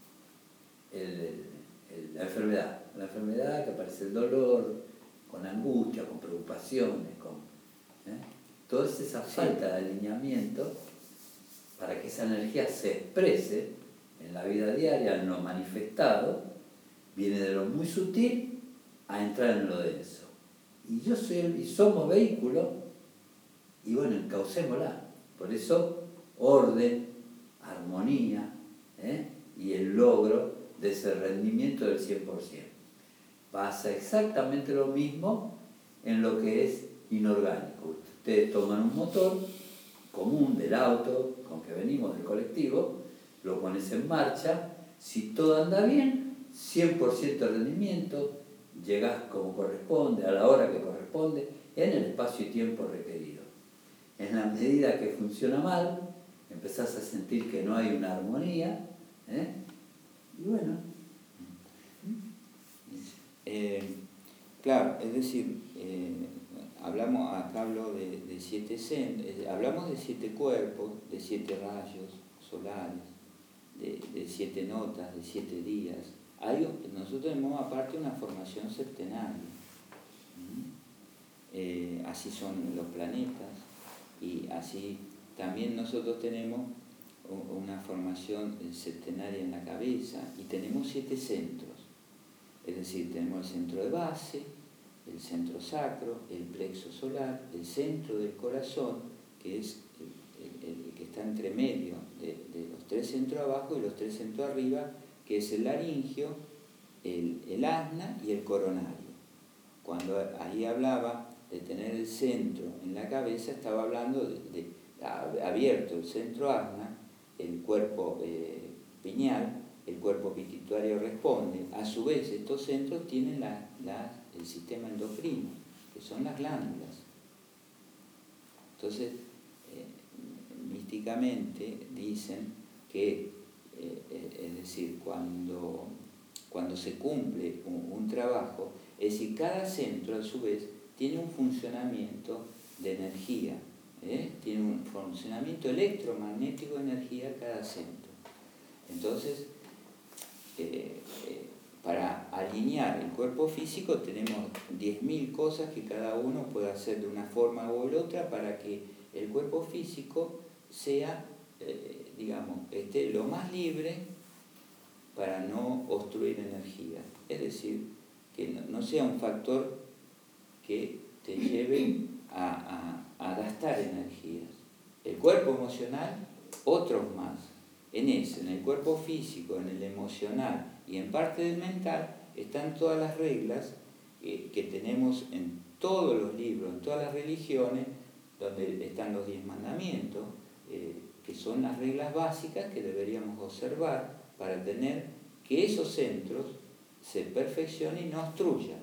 el, el, el, la enfermedad, la enfermedad que aparece el dolor, con angustia, con preocupaciones, con ¿eh? toda esa falta de alineamiento para que esa energía se exprese en la vida diaria, en lo manifestado, viene de lo muy sutil a entrar en lo denso. Y yo soy, y somos vehículos, y bueno, encaucémosla. Por eso, orden, armonía, ¿eh? y el logro de ese rendimiento del cien por ciento. Pasa exactamente lo mismo en lo que es inorgánico. Ustedes toman un motor común del auto con que venimos, del colectivo, lo pones en marcha, si todo anda bien, cien por ciento de rendimiento, llegás como corresponde, a la hora que corresponde, en el espacio y tiempo requerido. En la medida que funciona mal, empezás a sentir que no hay una armonía, ¿eh? y bueno. Eh, claro, es decir, eh, hablamos, acá hablo de, de siete centros, eh, hablamos de siete cuerpos, de siete rayos solares, de, de siete notas, de siete días. Hay, nosotros tenemos aparte una formación septenaria. ¿Mm? Eh, así son los planetas, y así también nosotros tenemos una formación septenaria en la cabeza, y tenemos siete centros. Es decir, tenemos el centro de base, el centro sacro, el plexo solar, el centro del corazón, que es el, el, el que está entre medio de, de los tres centros abajo y los tres centros arriba, que es el laringio, el, el asna y el coronario. Cuando ahí hablaba de tener el centro en la cabeza, estaba hablando de, de abierto el centro asna, el cuerpo eh, pineal, el cuerpo pituitario responde. A su vez, estos centros tienen la, la, el sistema endocrino, que son las glándulas. Entonces, eh, místicamente dicen que, eh, es decir, cuando, cuando se cumple un, un trabajo, es decir, cada centro a su vez tiene un funcionamiento de energía, ¿eh? tiene un funcionamiento electromagnético de energía cada centro. Entonces, Eh, eh, para alinear el cuerpo físico tenemos diez mil cosas que cada uno puede hacer de una forma u otra para que el cuerpo físico sea, eh, digamos, esté lo más libre para no obstruir energía. Es decir, que no, no sea un factor que te lleve a, a, a gastar energías. El cuerpo emocional, otros más. En eso, en el cuerpo físico, en el emocional y en parte del mental, están todas las reglas eh, que tenemos en todos los libros, en todas las religiones, donde están los diez mandamientos, eh, que son las reglas básicas que deberíamos observar para tener que esos centros se perfeccionen y no obstruyan.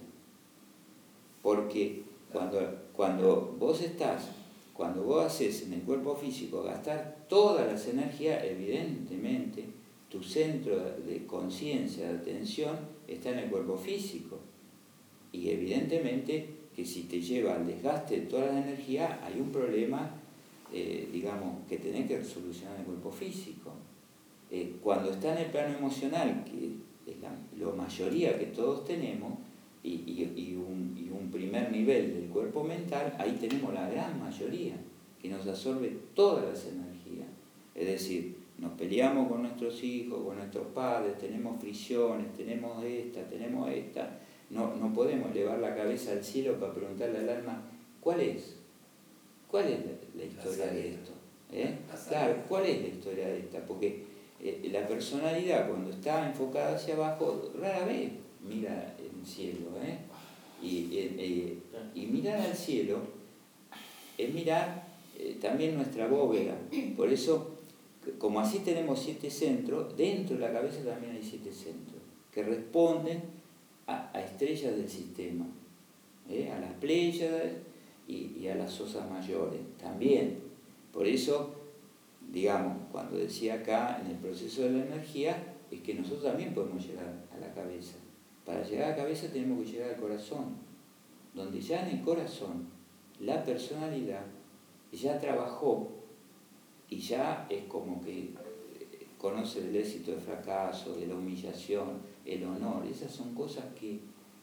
Porque cuando, cuando vos estás Cuando vos haces en el cuerpo físico gastar todas las energías, evidentemente tu centro de conciencia, de atención, está en el cuerpo físico. Y evidentemente que si te lleva al desgaste de toda la energía, hay un problema, eh, digamos, que tenés que solucionar en el cuerpo físico. Eh, cuando está en el plano emocional, que es la, la mayoría que todos tenemos, y, y, y, un, y un primer nivel del cuerpo mental, ahí tenemos la gran mayoría, que nos absorbe todas las energías. Es decir, nos peleamos con nuestros hijos, con nuestros padres, tenemos fricciones, tenemos esta, tenemos esta. No, no podemos elevar la cabeza al cielo para preguntarle al alma, ¿cuál es? ¿Cuál es la, la historia la de esto? ¿Eh? Claro, ¿cuál es la historia de esta? Porque eh, la personalidad, cuando está enfocada hacia abajo, rara vez mira el cielo. ¿eh? Y, eh, y mirar al cielo es mirar eh, también nuestra bóveda. Por eso, como así tenemos siete centros, dentro de la cabeza también hay siete centros, que responden a, a estrellas del sistema, ¿eh? a las Pléyades y, y a las Osas Mayores también. Por eso, digamos, cuando decía acá en el proceso de la energía, es que nosotros también podemos llegar a la cabeza. Para llegar a la cabeza tenemos que llegar al corazón, donde ya en el corazón la personalidad ya trabajó y ya es como que conoce el éxito, el fracaso, de la humillación, el honor. Esas son cosas que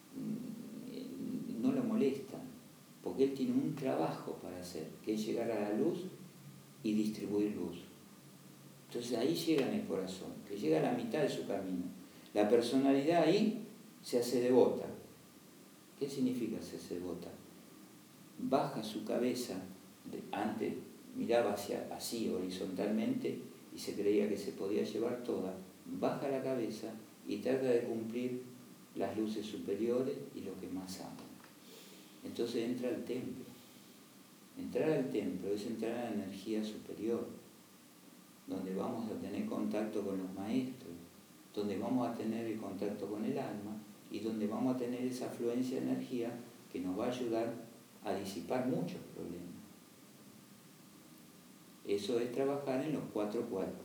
no lo molestan, porque él tiene un trabajo para hacer, que es llegar a la luz y distribuir luz. Entonces ahí llega en el corazón, que llega a la mitad de su camino. La personalidad ahí se hace devota. ¿Qué significa hacerse devota? Baja su cabeza, de, antes miraba hacia, así horizontalmente y se creía que se podía llevar toda, baja la cabeza y trata de cumplir las luces superiores y lo que más ama. Entonces entra al templo. Entrar al templo es entrar a la energía superior, donde vamos a tener contacto con los maestros, donde vamos a tener el contacto con el alma y donde vamos a tener esa afluencia de energía que nos va a ayudar a disipar muchos problemas. Eso es trabajar en los cuatro cuerpos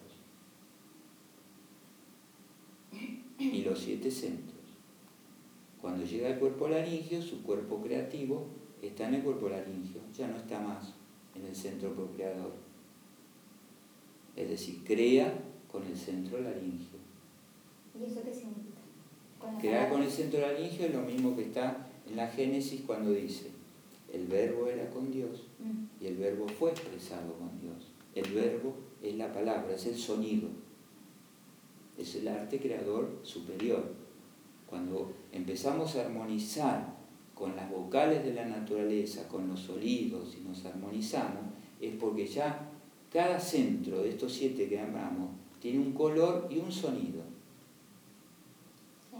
y los siete centros. Cuando llega el cuerpo laringio, su cuerpo creativo está en el cuerpo laringio, ya no está más en el centro procreador. Es decir, crea con el centro laringio. ¿Y eso qué significa? Con Crear con el centro laringio es lo mismo que está en la Génesis cuando dice, el verbo era con Dios y el verbo fue expresado con Dios. El verbo es la palabra, es el sonido, es el arte creador superior. Cuando empezamos a armonizar con las vocales de la naturaleza, con los sonidos y nos armonizamos, es porque ya cada centro de estos siete que hablamos tiene un color y un sonido. Sí.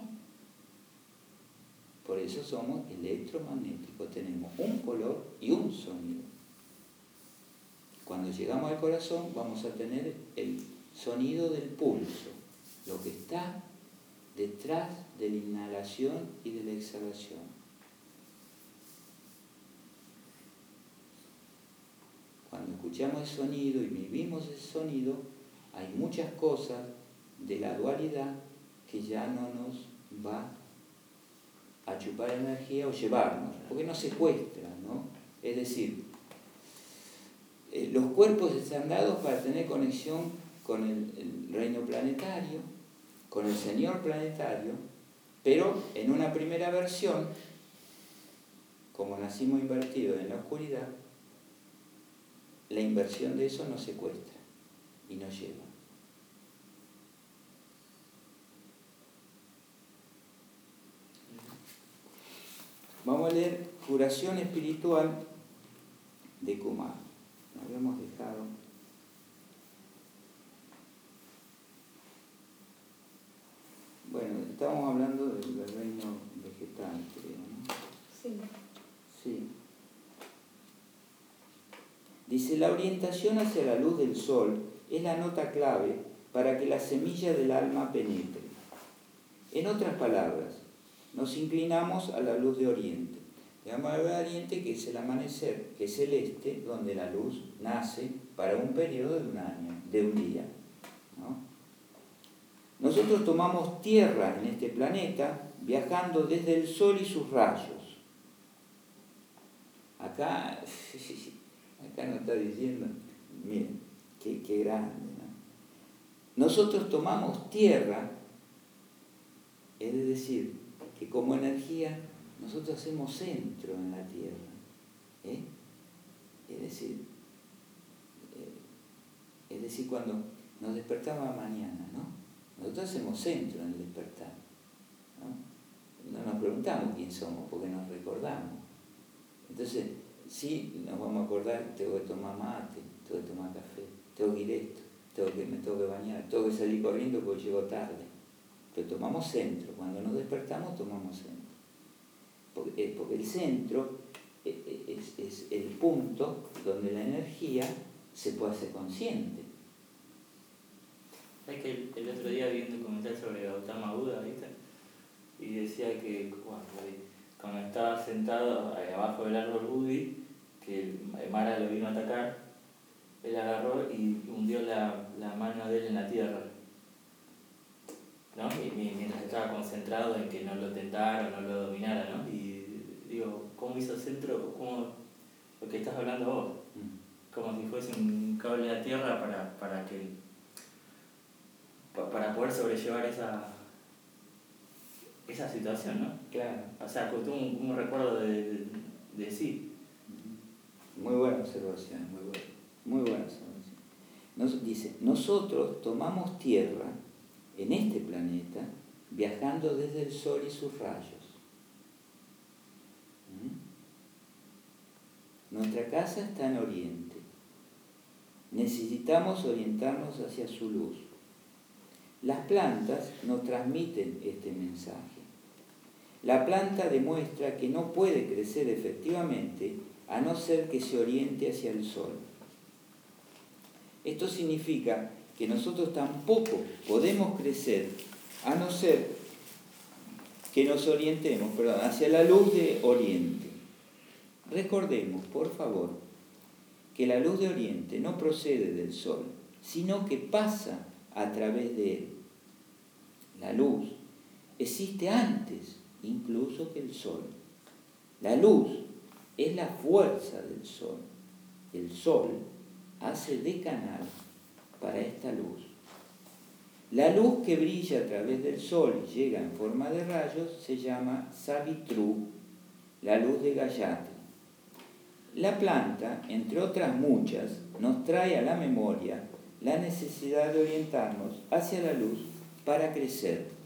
Por eso somos electromagnéticos, tenemos un color y un sonido. Cuando llegamos al corazón vamos a tener el sonido del pulso, lo que está detrás de la inhalación y de la exhalación. Cuando escuchamos el sonido y vivimos ese sonido, hay muchas cosas de la dualidad que ya no nos va a chupar energía o llevarnos, porque nos secuestra, ¿no? Es decir, eh, los cuerpos están dados para tener conexión con el, el reino planetario, con el Señor planetario, pero en una primera versión, como nacimos invertidos en la oscuridad, la inversión de eso nos secuestra y nos lleva. Vamos a leer Curación Espiritual de Kumar. Nos habíamos dejado. Bueno, estábamos hablando del, del reino vegetal, creo, ¿no? Sí. Sí. Dice, la orientación hacia la luz del sol es la nota clave para que la semilla del alma penetre. En otras palabras, nos inclinamos a la luz de Oriente. Llamamos a la luz de Oriente, que es el amanecer, que es el este, donde la luz nace para un periodo de un año, de un día, ¿no? Nosotros tomamos tierra en este planeta viajando desde el sol y sus rayos. Acá, acá nos está diciendo, miren, qué, qué grande, ¿no? Nosotros tomamos tierra, es decir, que como energía nosotros hacemos centro en la tierra, ¿eh? Es decir, eh, es decir, cuando nos despertamos mañana, ¿no? Nosotros hacemos centro en el despertar, ¿no? No nos preguntamos quién somos, porque nos recordamos. Entonces, sí, nos vamos a acordar, tengo que tomar mate, tengo que tomar café, tengo que ir esto, tengo que, me tengo que bañar, tengo que salir corriendo porque llego tarde. Pero tomamos centro, cuando nos despertamos tomamos centro. Porque, eh, porque el centro eh, es, es el punto donde la energía se puede hacer consciente. Es que el, el otro día vi un documental sobre Gautama Buda, ¿viste? Y decía que bueno, cuando estaba sentado abajo del árbol Bodhi, que Mara lo vino a atacar, él agarró y hundió la, la mano de él en la tierra, ¿no? Y mientras estaba concentrado en que no lo tentara, no lo dominara, ¿no? Y digo, ¿cómo hizo centro? ¿Cómo, lo que estás hablando vos? Como si fuese un cable a la tierra para, para que para poder sobrellevar esa esa situación, ¿no? Claro. O sea, pues tuvo un, un recuerdo de, de, de sí. Muy buena observación, muy buena, muy buena observación. Nos, dice, nosotros tomamos tierra en este planeta viajando desde el Sol y sus rayos. ¿Mm? Nuestra casa está en Oriente. Necesitamos orientarnos hacia su luz. Las plantas nos transmiten este mensaje. La planta demuestra que no puede crecer efectivamente a no ser que se oriente hacia el sol. Esto significa que nosotros tampoco podemos crecer a no ser que nos orientemos, perdón, hacia la luz de Oriente. Recordemos, por favor, que la luz de Oriente no procede del sol, sino que pasa a través de él. La luz existe antes incluso que el sol. La luz es la fuerza del sol. El sol hace de canal para esta luz. La luz que brilla a través del sol y llega en forma de rayos se llama Savitru, la luz de Gayatri. La planta, entre otras muchas, nos trae a la memoria la necesidad de orientarnos hacia la luz para crecer.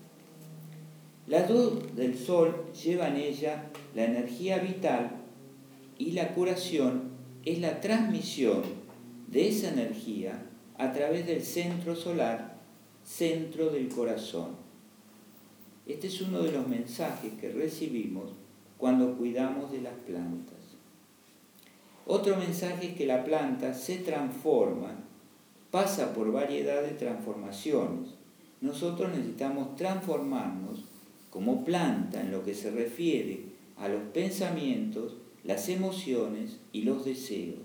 La luz del sol lleva en ella la energía vital y la curación es la transmisión de esa energía a través del centro solar, centro del corazón. Este es uno de los mensajes que recibimos cuando cuidamos de las plantas. Otro mensaje es que la planta se transforma, pasa por variedad de transformaciones. Nosotros necesitamos transformarnos como planta en lo que se refiere a los pensamientos, las emociones y los deseos.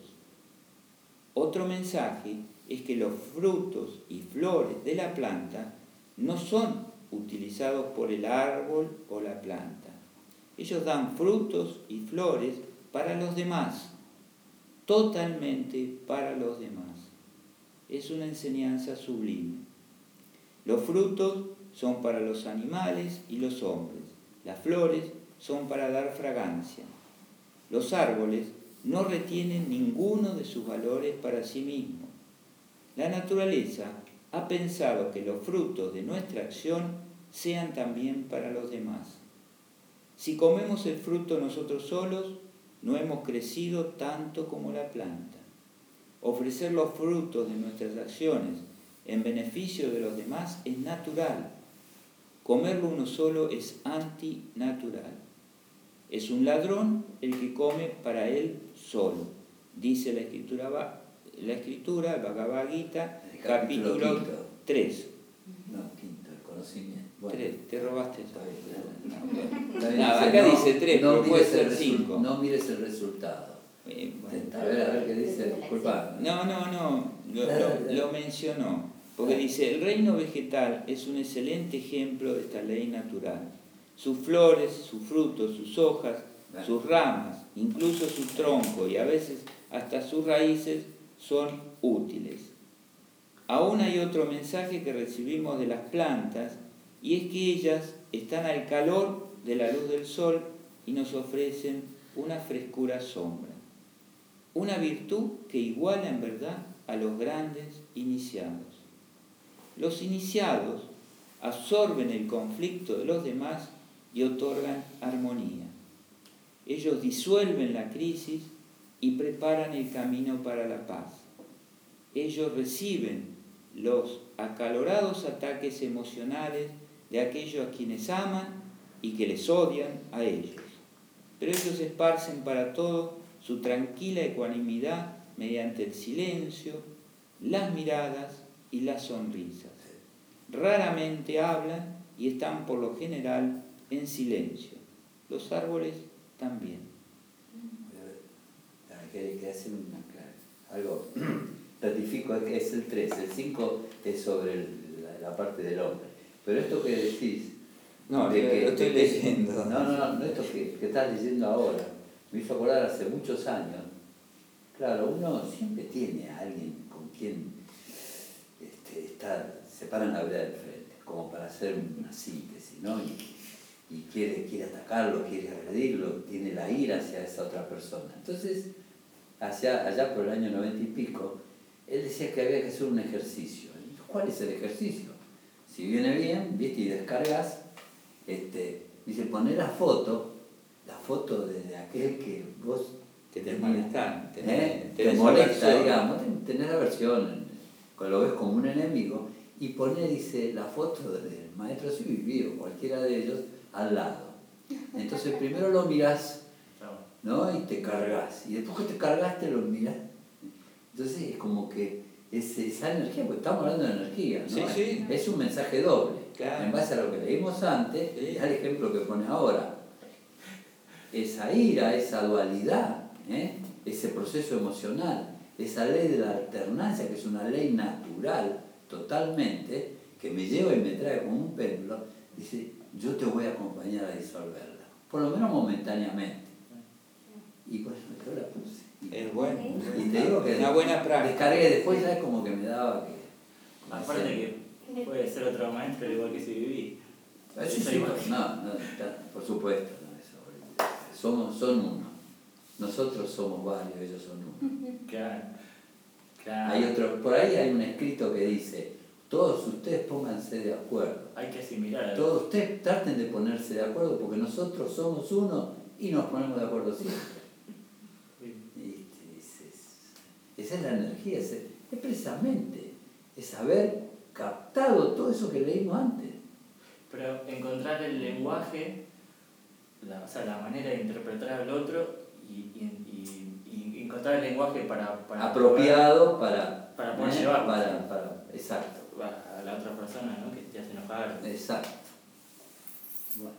Otro mensaje es que los frutos y flores de la planta no son utilizados por el árbol o la planta. Ellos dan frutos y flores para los demás, totalmente para los demás. Es una enseñanza sublime. Los frutos son para los animales y los hombres. Las flores son para dar fragancia. Los árboles no retienen ninguno de sus valores para sí mismos. La naturaleza ha pensado que los frutos de nuestra acción sean también para los demás. Si comemos el fruto nosotros solos, no hemos crecido tanto como la planta. Ofrecer los frutos de nuestras acciones en beneficio de los demás es natural. Comerlo uno solo es antinatural. Es un ladrón el que come para él solo, dice la escritura, la escritura, el Bhagavad Gita, el capítulo, capítulo tres. No, quinto, el conocimiento. Bueno, tres, te robaste eso. Está bien, no, dice, acá no, dice tres, no pero puede ser el cinco. No mires el resultado. Eh, bueno. A ver, a ver qué dice. Disculpa. No, no, no, lo, lo, lo mencionó. Porque dice, el reino vegetal es un excelente ejemplo de esta ley natural. Sus flores, sus frutos, sus hojas sus ramas, incluso su tronco y a veces hasta sus raíces son útiles. Aún hay otro mensaje que recibimos de las plantas, y es que ellas están al calor de la luz del sol y nos ofrecen una frescura sombra, una virtud que iguala en verdad a los grandes iniciados. Los iniciados absorben el conflicto de los demás y otorgan armonía. Ellos disuelven la crisis y preparan el camino para la paz. Ellos reciben los acalorados ataques emocionales de aquellos a quienes aman y que les odian a ellos. Pero ellos esparcen para todos su tranquila ecuanimidad mediante el silencio, las miradas y las sonrisas. Raramente hablan y están por lo general en silencio. Los árboles también. Hay que hacer una, algo, ratifico que es el tres, el cinco es sobre el, la, la parte del hombre. Pero esto que decís... No, de que, lo estoy de, leyendo. No, no, no, no esto que, que estás leyendo ahora. Me hizo acordar hace muchos años. Claro, uno siempre tiene a alguien con quien este, está, se paran la vereda del frente, como para hacer una síntesis, ¿no? Y, y quiere, quiere atacarlo, quiere agredirlo, tiene la ira hacia esa otra persona. Entonces, hacia, allá por el año noventa y pico, él decía que había que hacer un ejercicio. ¿Cuál es el ejercicio? Si viene bien, ¿viste? Y descargas, este, dice, poner la foto, la foto de aquel que vos... Que te molesta, ¿eh? te molesta, digamos, tenés aversión, lo ves como un enemigo, y poner, dice, la foto del maestro Sibili o cualquiera de ellos al lado. Entonces primero lo mirás, ¿no? Y te cargas, y después que te cargaste lo mirás. Entonces es como que es esa energía, porque estamos hablando de energía, ¿no? Sí, sí. Es un mensaje doble, claro. En base a lo que leímos antes, sí. Es el ejemplo que pone ahora. Esa ira, esa dualidad, ¿eh? Ese proceso emocional, esa ley de la alternancia, que es una ley natural totalmente, que me lleva y me trae como un péndulo, dice, yo te voy a acompañar a disolverla, por lo menos momentáneamente. Y bueno, yo la puse. Y, es bueno. Y te digo que una buena práctica. Descargué, después ya es como que me daba que... Aparte que puede ser otro maestro igual que si viví. Sí, sí, no, no, por supuesto, no, eso, somos, son uno. Nosotros somos varios, ellos son uno. Claro, claro. Hay otro, por ahí hay un escrito que dice, todos ustedes pónganse de acuerdo. Hay que asimilar. Todos ustedes traten de ponerse de acuerdo porque nosotros somos uno y nos ponemos de acuerdo siempre. Sí. Es, es, esa es la energía, es, es precisamente, es haber captado todo eso que leímos antes. Pero encontrar el lenguaje, la, o sea, la manera de interpretar al otro y, y, y, y encontrar el lenguaje para... para apropiado poder, para... Para poder ¿eh? llevarlo. Para, para, exacto. A la otra persona, ¿no? Que te hace enojar. Exacto. Bueno.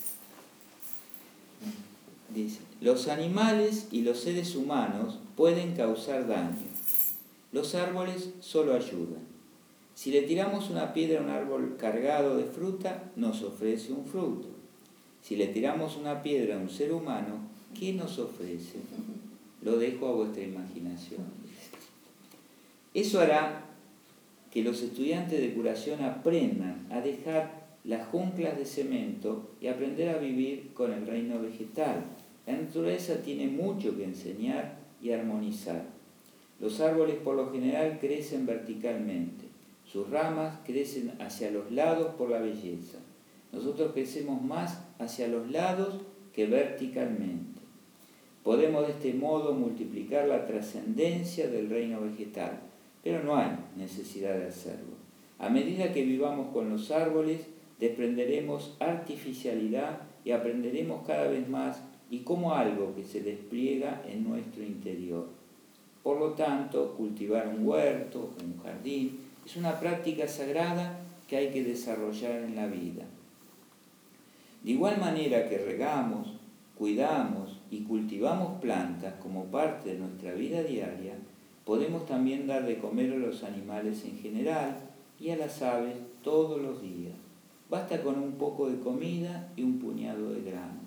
Dice, los animales y los seres humanos pueden causar daño. Los árboles solo ayudan. Si le tiramos una piedra a un árbol cargado de fruta, nos ofrece un fruto. Si le tiramos una piedra a un ser humano, ¿qué nos ofrece? Lo dejo a vuestra imaginación. Eso hará que los estudiantes de curación aprendan a dejar las junglas de cemento y aprender a vivir con el reino vegetal. La naturaleza tiene mucho que enseñar y armonizar. Los árboles por lo general crecen verticalmente. Sus ramas crecen hacia los lados por la belleza. Nosotros crecemos más hacia los lados que verticalmente. Podemos de este modo multiplicar la trascendencia del reino vegetal, pero no hay necesidad de hacerlo. A medida que vivamos con los árboles, desprenderemos artificialidad y aprenderemos cada vez más y como algo que se despliega en nuestro interior. Por lo tanto, cultivar un huerto, un jardín, es una práctica sagrada que hay que desarrollar en la vida. De igual manera que regamos, cuidamos y cultivamos plantas como parte de nuestra vida diaria, podemos también dar de comer a los animales en general y a las aves todos los días. Basta con un poco de comida y un puñado de granos.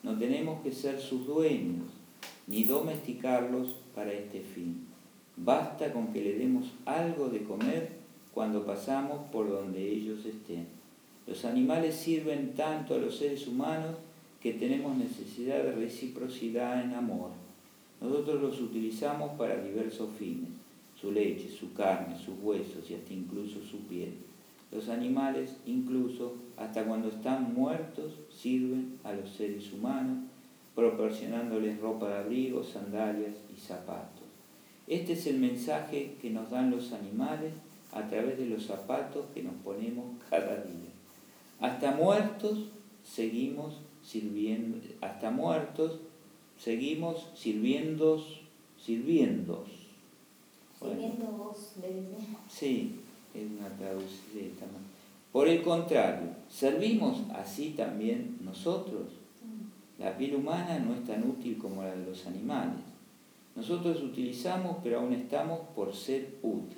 No tenemos que ser sus dueños, ni domesticarlos para este fin. Basta con que le demos algo de comer cuando pasamos por donde ellos estén. Los animales sirven tanto a los seres humanos que tenemos necesidad de reciprocidad en amor. Nosotros los utilizamos para diversos fines: su leche, su carne, sus huesos y hasta incluso su piel. Los animales, incluso hasta cuando están muertos, sirven a los seres humanos, proporcionándoles ropa de abrigo, sandalias y zapatos. Este es el mensaje que nos dan los animales a través de los zapatos que nos ponemos cada día. Hasta muertos seguimos sirviendo, hasta muertos seguimos sirviendo, sirviendo. Sirviendo vos, debe ser. Sí, es una traducción. Por el contrario, ¿servimos así también nosotros? La piel humana no es tan útil como la de los animales. Nosotros utilizamos, pero aún estamos por ser útiles.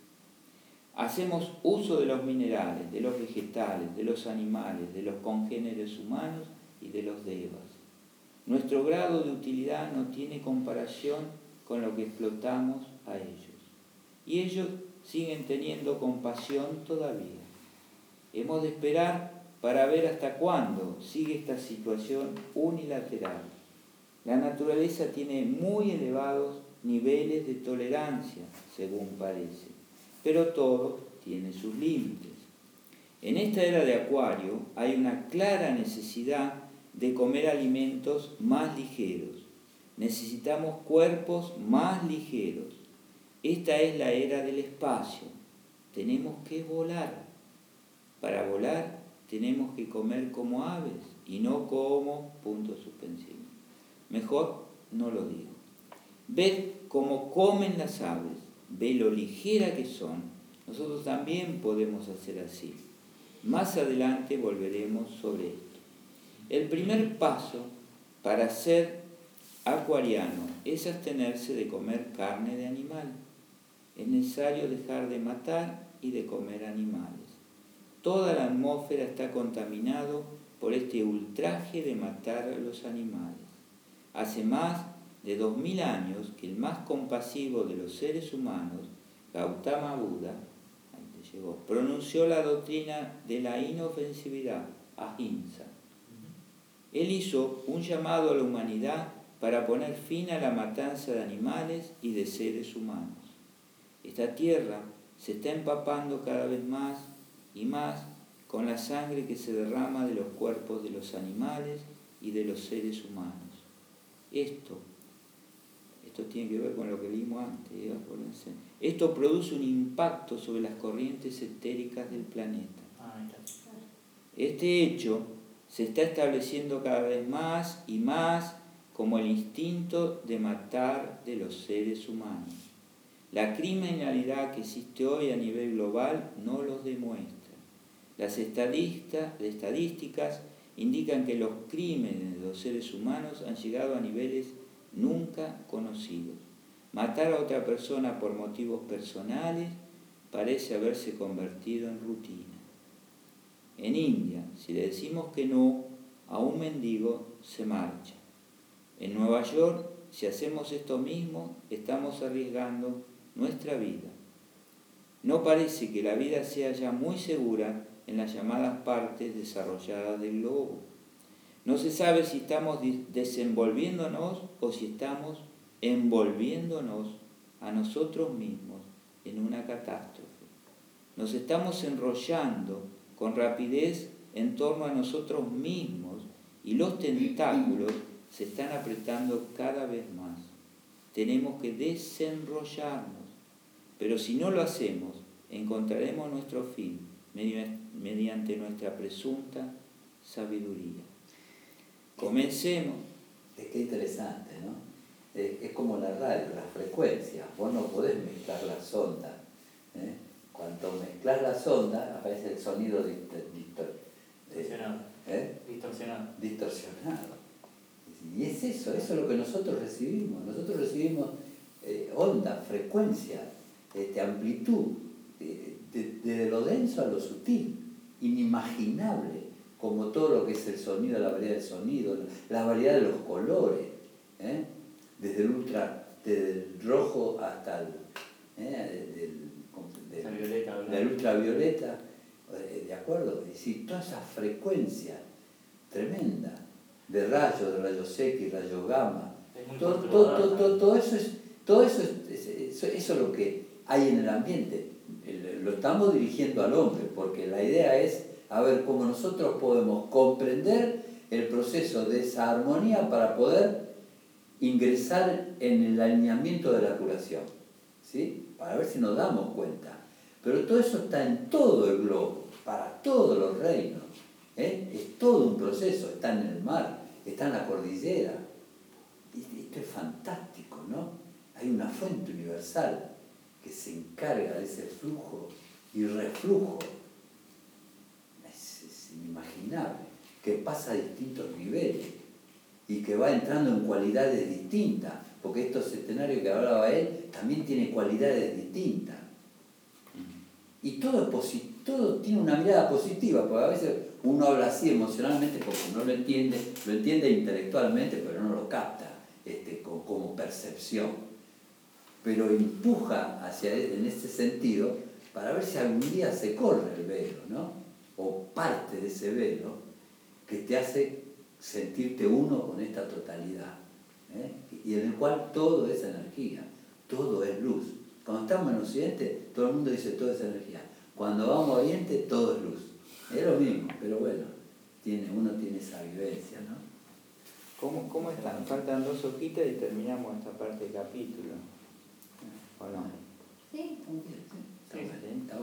Hacemos uso de los minerales, de los vegetales, de los animales, de los congéneres humanos y de los devas. Nuestro grado de utilidad no tiene comparación con lo que explotamos a ellos. Y ellos siguen teniendo compasión todavía. Hemos de esperar para ver hasta cuándo sigue esta situación unilateral. La naturaleza tiene muy elevados niveles de tolerancia, según parece, pero todo tiene sus límites. En esta era de Acuario hay una clara necesidad de comer alimentos más ligeros. Necesitamos cuerpos más ligeros. Esta es la era del espacio. Tenemos que volar. Para volar tenemos que comer como aves y no como punto suspensivo. Mejor no lo digo. Ved cómo comen las aves, ve lo ligera que son. Nosotros también podemos hacer así. Más adelante volveremos sobre esto. El primer paso para ser acuariano es abstenerse de comer carne de animal. Es necesario dejar de matar y de comer animales. Toda la atmósfera está contaminada por este ultraje de matar a los animales. Hace más de dos mil años que el más compasivo de los seres humanos, Gautama Buda, ahí te llegó, pronunció la doctrina de la inofensividad, ahimsa. Él hizo un llamado a la humanidad para poner fin a la matanza de animales y de seres humanos. Esta tierra se está empapando cada vez más y más con la sangre que se derrama de los cuerpos de los animales y de los seres humanos. Esto, esto tiene que ver con lo que leímos antes, ¿eh? Acuérdense. Esto produce un impacto sobre las corrientes etéricas del planeta. Este hecho se está estableciendo cada vez más y más como el instinto de matar de los seres humanos. La criminalidad que existe hoy a nivel global no los demuestra. Las estadísticas indican que los crímenes de los seres humanos han llegado a niveles nunca conocidos. Matar a otra persona por motivos personales parece haberse convertido en rutina. En India, si le decimos que no a un mendigo, se marcha. En Nueva York, si hacemos esto mismo, estamos arriesgando nuestra vida. No parece que la vida sea ya muy segura en las llamadas partes desarrolladas del globo. No se sabe si estamos desenvolviéndonos o si estamos envolviéndonos a nosotros mismos en una catástrofe. Nos estamos enrollando con rapidez en torno a nosotros mismos y los tentáculos se están apretando cada vez más. Tenemos que desenrollarnos, pero si no lo hacemos, encontraremos nuestro fin mediante nuestra presunta sabiduría. Comencemos. Es que interesante, ¿no? Es como la radio, las frecuencias. Vos no podés mezclar las ondas. ¿eh? Cuando mezclas las ondas, aparece el sonido distorsionado. ¿eh? distorsionado. distorsionado. Y es eso, eso es lo que nosotros recibimos. Nosotros recibimos eh, onda, frecuencia, este, amplitud, desde de, de lo denso a lo sutil, inimaginable. como todo lo que es el sonido, la variedad del sonido, la variedad de los colores, ¿eh? desde el ultra, desde el rojo hasta el, ¿eh? del, del, La violeta, del ultravioleta, ¿de acuerdo? Es decir, toda esa frecuencia tremenda de rayos, de rayos X, rayos gamma, todo, todo, todo, todo, todo eso es, todo eso es, eso, eso es lo que hay en el ambiente. Lo estamos dirigiendo al hombre, porque la idea es a ver cómo nosotros podemos comprender el proceso de esa armonía para poder ingresar en el alineamiento de la curación, ¿sí? Para ver si nos damos cuenta. Pero todo eso está en todo el globo, para todos los reinos, ¿eh? Es todo un proceso, está en el mar, está en la cordillera. Esto es fantástico, ¿no? Hay una fuente universal que se encarga de ese flujo y reflujo. Es, es inimaginable, que pasa a distintos niveles y que va entrando en cualidades distintas, porque estos escenarios que hablaba él también tienen cualidades distintas. Y todo, es posi- todo tiene una mirada positiva, porque a veces uno habla así emocionalmente porque no lo entiende, lo entiende intelectualmente, pero no lo capta este, como, como percepción. Pero empuja hacia en ese sentido para ver si algún día se corre el velo, ¿no? O parte de ese velo que te hace sentirte uno con esta totalidad, ¿eh? Y en el cual todo es energía, todo es luz. Cuando estamos en Occidente, todo el mundo dice todo es energía. Cuando vamos a Oriente, todo es luz. Es lo mismo, pero bueno, tiene, uno tiene esa vivencia, ¿no? ¿Cómo, cómo están? Faltan dos hojitas y terminamos esta parte del capítulo. ¿O no? Sí. Está bien, está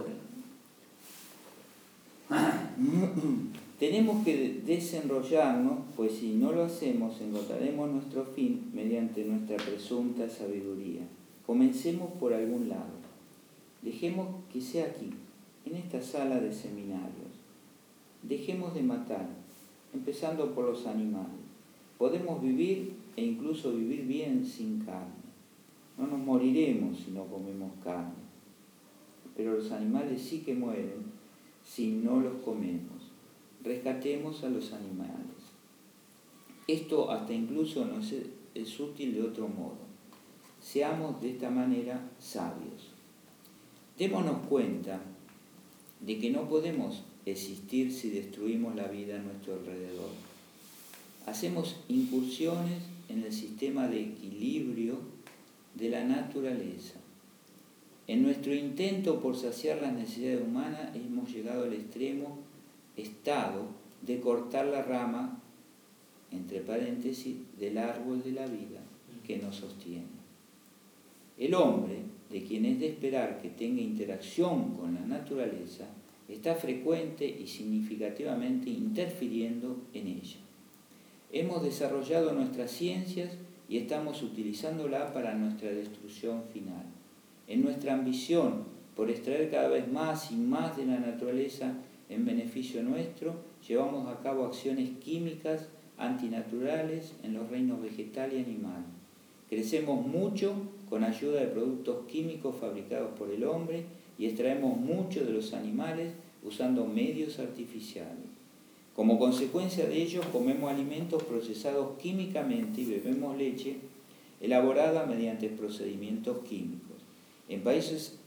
bueno. Tenemos que desenrollarnos, pues si no lo hacemos, encontraremos nuestro fin mediante nuestra presunta sabiduría. Comencemos por algún lado. Dejemos que sea aquí, en esta sala de seminarios. Dejemos de matar, empezando por los animales. Podemos vivir e incluso vivir bien sin carne. No nos moriremos si no comemos carne, pero los animales sí que mueren si no los comemos. Rescatemos a los animales. Esto hasta incluso nos es útil de otro modo. Seamos de esta manera sabios. Démonos cuenta de que no podemos existir si destruimos la vida a nuestro alrededor. Hacemos incursiones en el sistema de equilibrio de la naturaleza. En nuestro intento por saciar las necesidades humanas hemos llegado al extremo estado de cortar la rama, entre paréntesis, del árbol de la vida que nos sostiene. El hombre, de quien es de esperar que tenga interacción con la naturaleza, está frecuente y significativamente interfiriendo en ella. Hemos desarrollado nuestras ciencias y estamos utilizándola para nuestra destrucción final. En nuestra ambición por extraer cada vez más y más de la naturaleza en beneficio nuestro, llevamos a cabo acciones químicas antinaturales en los reinos vegetal y animal. Crecemos mucho con ayuda de productos químicos fabricados por el hombre y extraemos mucho de los animales usando medios artificiales. Como consecuencia de ello, comemos alimentos procesados químicamente y bebemos leche elaborada mediante procedimientos químicos. En países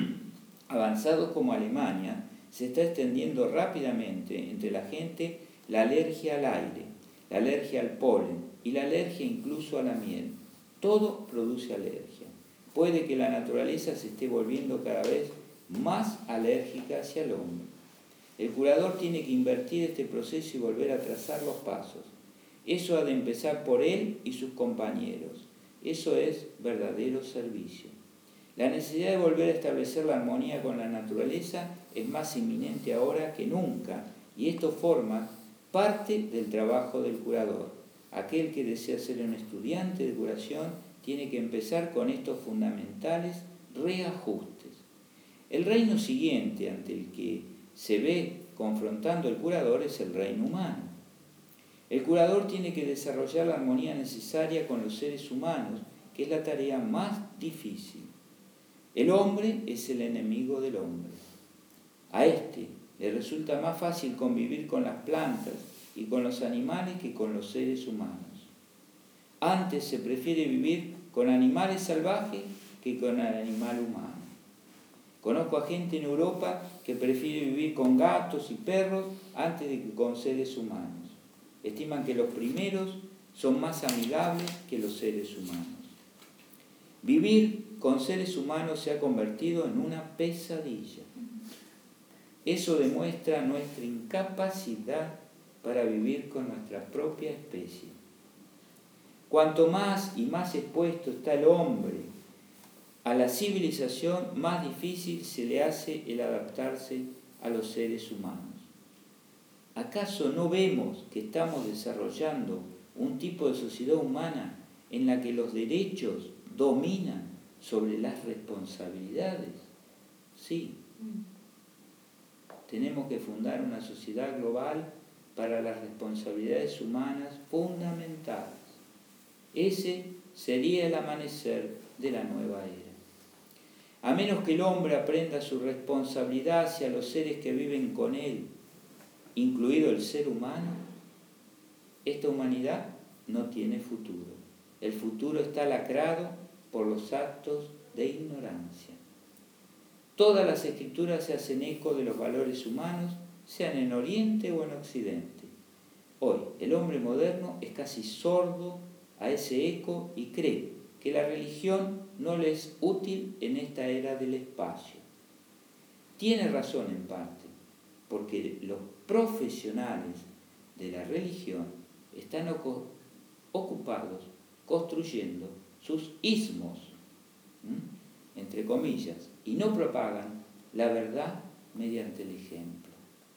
avanzados como Alemania, se está extendiendo rápidamente entre la gente la alergia al aire, la alergia al polen y la alergia incluso a la miel. Todo produce alergia. Puede que la naturaleza se esté volviendo cada vez más alérgica hacia el hombre. El curador tiene que invertir este proceso y volver a trazar los pasos. Eso ha de empezar por él y sus compañeros. Eso es verdadero servicio. La necesidad de volver a establecer la armonía con la naturaleza es más inminente ahora que nunca, y esto forma parte del trabajo del curador. Aquel que desea ser un estudiante de curación tiene que empezar con estos fundamentales reajustes. El reino siguiente ante el que se ve confrontando el curador es el reino humano. El curador tiene que desarrollar la armonía necesaria con los seres humanos, que es la tarea más difícil. El hombre es el enemigo del hombre. A este Le resulta más fácil convivir con las plantas y con los animales que con los seres humanos. Antes se prefiere vivir con animales salvajes que con el animal humano. Conozco a gente en Europa que prefiere vivir con gatos y perros antes de que con seres humanos. Estiman que los primeros son más amigables que los seres humanos. Vivir con seres humanos se ha convertido en una pesadilla. Eso demuestra nuestra incapacidad para vivir con nuestra propia especie. Cuanto más y más expuesto está el hombre a la civilización, más difícil se le hace el adaptarse a los seres humanos. ¿Acaso no vemos que estamos desarrollando un tipo de sociedad humana en la que los derechos dominan sobre las responsabilidades? Sí. Tenemos que fundar una sociedad global para las responsabilidades humanas fundamentales. Ese sería el amanecer de la nueva era. A menos que el hombre aprenda su responsabilidad hacia los seres que viven con él, incluido el ser humano, esta humanidad no tiene futuro. El futuro está lacrado por los actos de ignorancia. Todas las escrituras se hacen eco de los valores humanos, sean en Oriente o en Occidente. Hoy, el hombre moderno es casi sordo a ese eco y cree que la religión no le es útil en esta era del espacio. Tiene razón en parte, porque los profesionales de la religión están ocupados construyendo sus ismos, ¿m? entre comillas, y no propagan la verdad mediante el ejemplo.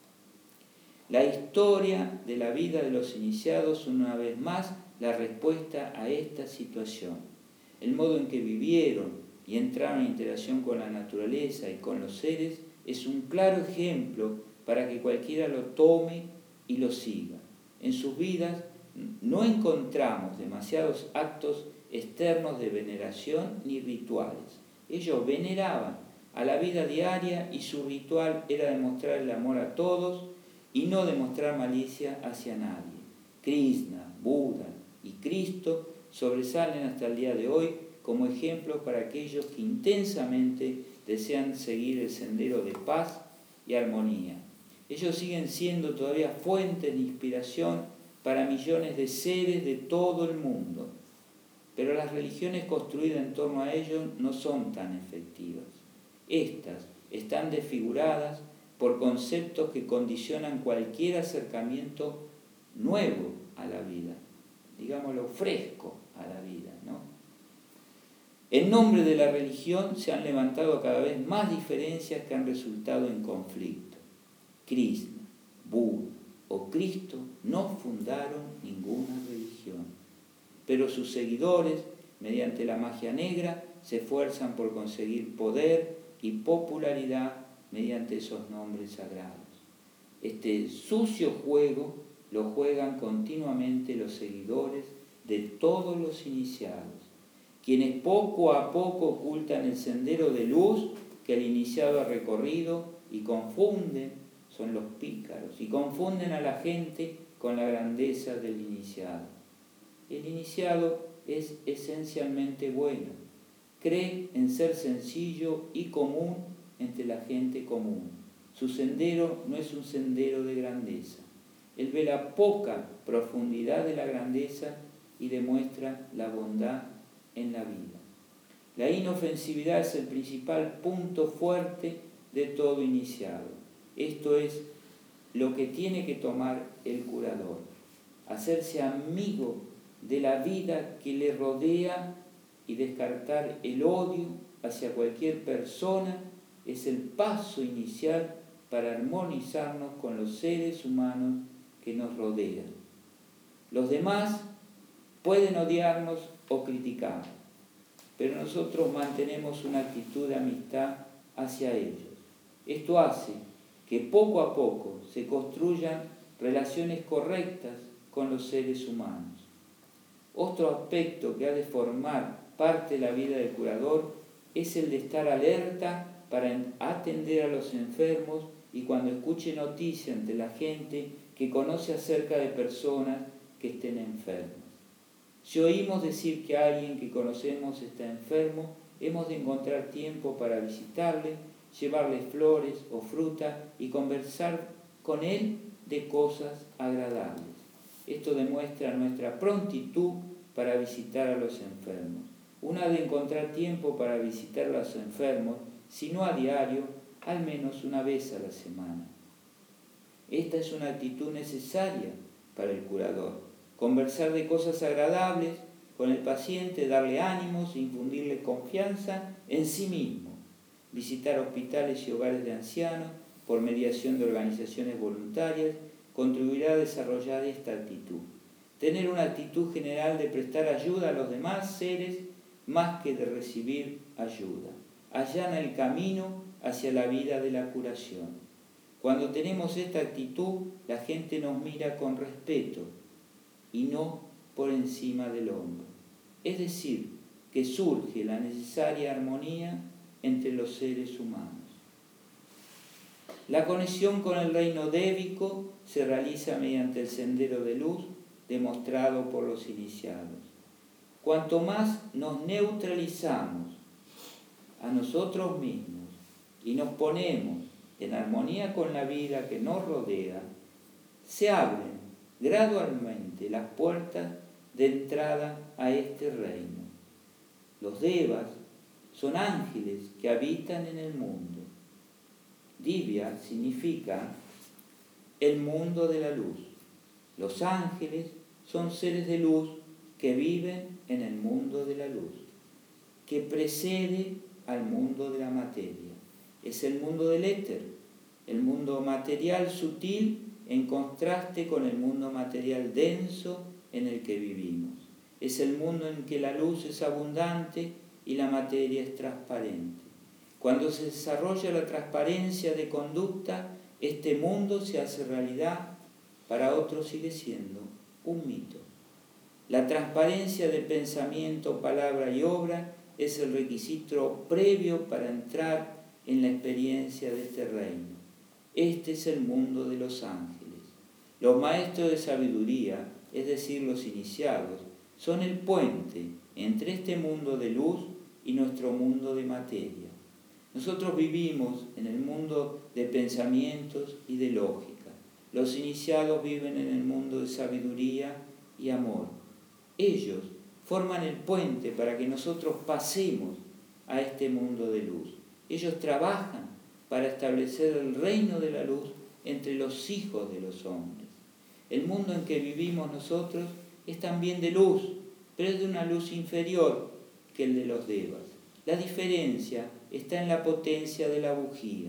La historia de la vida de los iniciados, una vez más, la respuesta a esta situación. El modo en que vivieron y entraron en interacción con la naturaleza y con los seres es un claro ejemplo para que cualquiera lo tome y lo siga. En sus vidas no encontramos demasiados actos externos de veneración ni rituales. Ellos veneraban a la vida diaria y su ritual era demostrar el amor a todos y no demostrar malicia hacia nadie. Krishna, Buda y Cristo sobresalen hasta el día de hoy como ejemplos para aquellos que intensamente desean seguir el sendero de paz y armonía. Ellos siguen siendo todavía fuentes de inspiración para millones de seres de todo el mundo, pero las religiones construidas en torno a ellos no son tan efectivas. Estas están desfiguradas por conceptos que condicionan cualquier acercamiento nuevo a la vida, digámoslo fresco a la vida, ¿no? En nombre de la religión se han levantado cada vez más diferencias que han resultado en conflicto. Krishna, Buda o Cristo no fundaron ninguna religión, pero sus seguidores, mediante la magia negra, se esfuerzan por conseguir poder y popularidad mediante esos nombres sagrados. Este sucio juego lo juegan continuamente los seguidores de todos los iniciados, quienes poco a poco ocultan el sendero de luz que el iniciado ha recorrido y confunden, son los pícaros, y confunden a la gente con la grandeza del iniciado. El iniciado es esencialmente bueno, cree en ser sencillo y común entre la gente común. Su sendero no es un sendero de grandeza. Él ve la poca profundidad de la grandeza y demuestra la bondad en la vida. La inofensividad es el principal punto fuerte de todo iniciado. Esto es lo que tiene que tomar el curador, hacerse amigo de la vida que le rodea y descartar el odio hacia cualquier persona es el paso inicial para armonizarnos con los seres humanos que nos rodean. Los demás pueden odiarnos o criticarnos, pero nosotros mantenemos una actitud de amistad hacia ellos. Esto hace que poco a poco se construyan relaciones correctas con los seres humanos. Otro aspecto que ha de formar parte de la vida del curador es el de estar alerta para atender a los enfermos y cuando escuche noticias entre la gente que conoce acerca de personas que estén enfermas. Si oímos decir que alguien que conocemos está enfermo, hemos de encontrar tiempo para visitarle, llevarle flores o fruta y conversar con él de cosas agradables. Esto demuestra nuestra prontitud para visitar a los enfermos. Una de encontrar tiempo para visitar a los enfermos, si no a diario, al menos una vez a la semana. Esta es una actitud necesaria para el curador. Conversar de cosas agradables con el paciente, darle ánimos, infundirle confianza en sí mismo. Visitar hospitales y hogares de ancianos por mediación de organizaciones voluntarias contribuirá a desarrollar esta actitud. Tener una actitud general de prestar ayuda a los demás seres más que de recibir ayuda. Allana el camino hacia la vida de la curación. Cuando tenemos esta actitud, la gente nos mira con respeto y no por encima del hombro. Es decir, que surge la necesaria armonía entre los seres humanos. La conexión con el reino dévico se realiza mediante el sendero de luz demostrado por los iniciados. Cuanto más nos neutralizamos a nosotros mismos y nos ponemos en armonía con la vida que nos rodea, se abren gradualmente las puertas de entrada a este reino. Los devas son ángeles que habitan en el mundo. Divya significa el mundo de la luz. Los ángeles son seres de luz que viven en el mundo de la luz, que precede al mundo de la materia. Es el mundo del éter, el mundo material sutil en contraste con el mundo material denso en el que vivimos. Es el mundo en que la luz es abundante y la materia es transparente. Cuando se desarrolla la transparencia de conducta, este mundo se hace realidad, para otros sigue siendo un mito. La transparencia de pensamiento, palabra y obra es el requisito previo para entrar en la experiencia de este reino. Este es el mundo de los ángeles. Los maestros de sabiduría, es decir, los iniciados, son el puente entre este mundo de luz y nuestro mundo de materia. Nosotros vivimos en el mundo de pensamientos y de lógica. Los iniciados viven en el mundo de sabiduría y amor. Ellos forman el puente para que nosotros pasemos a este mundo de luz. Ellos trabajan para establecer el reino de la luz entre los hijos de los hombres. El mundo en que vivimos nosotros es también de luz, pero es de una luz inferior que el de los devas. La diferencia está en la potencia de la bujía.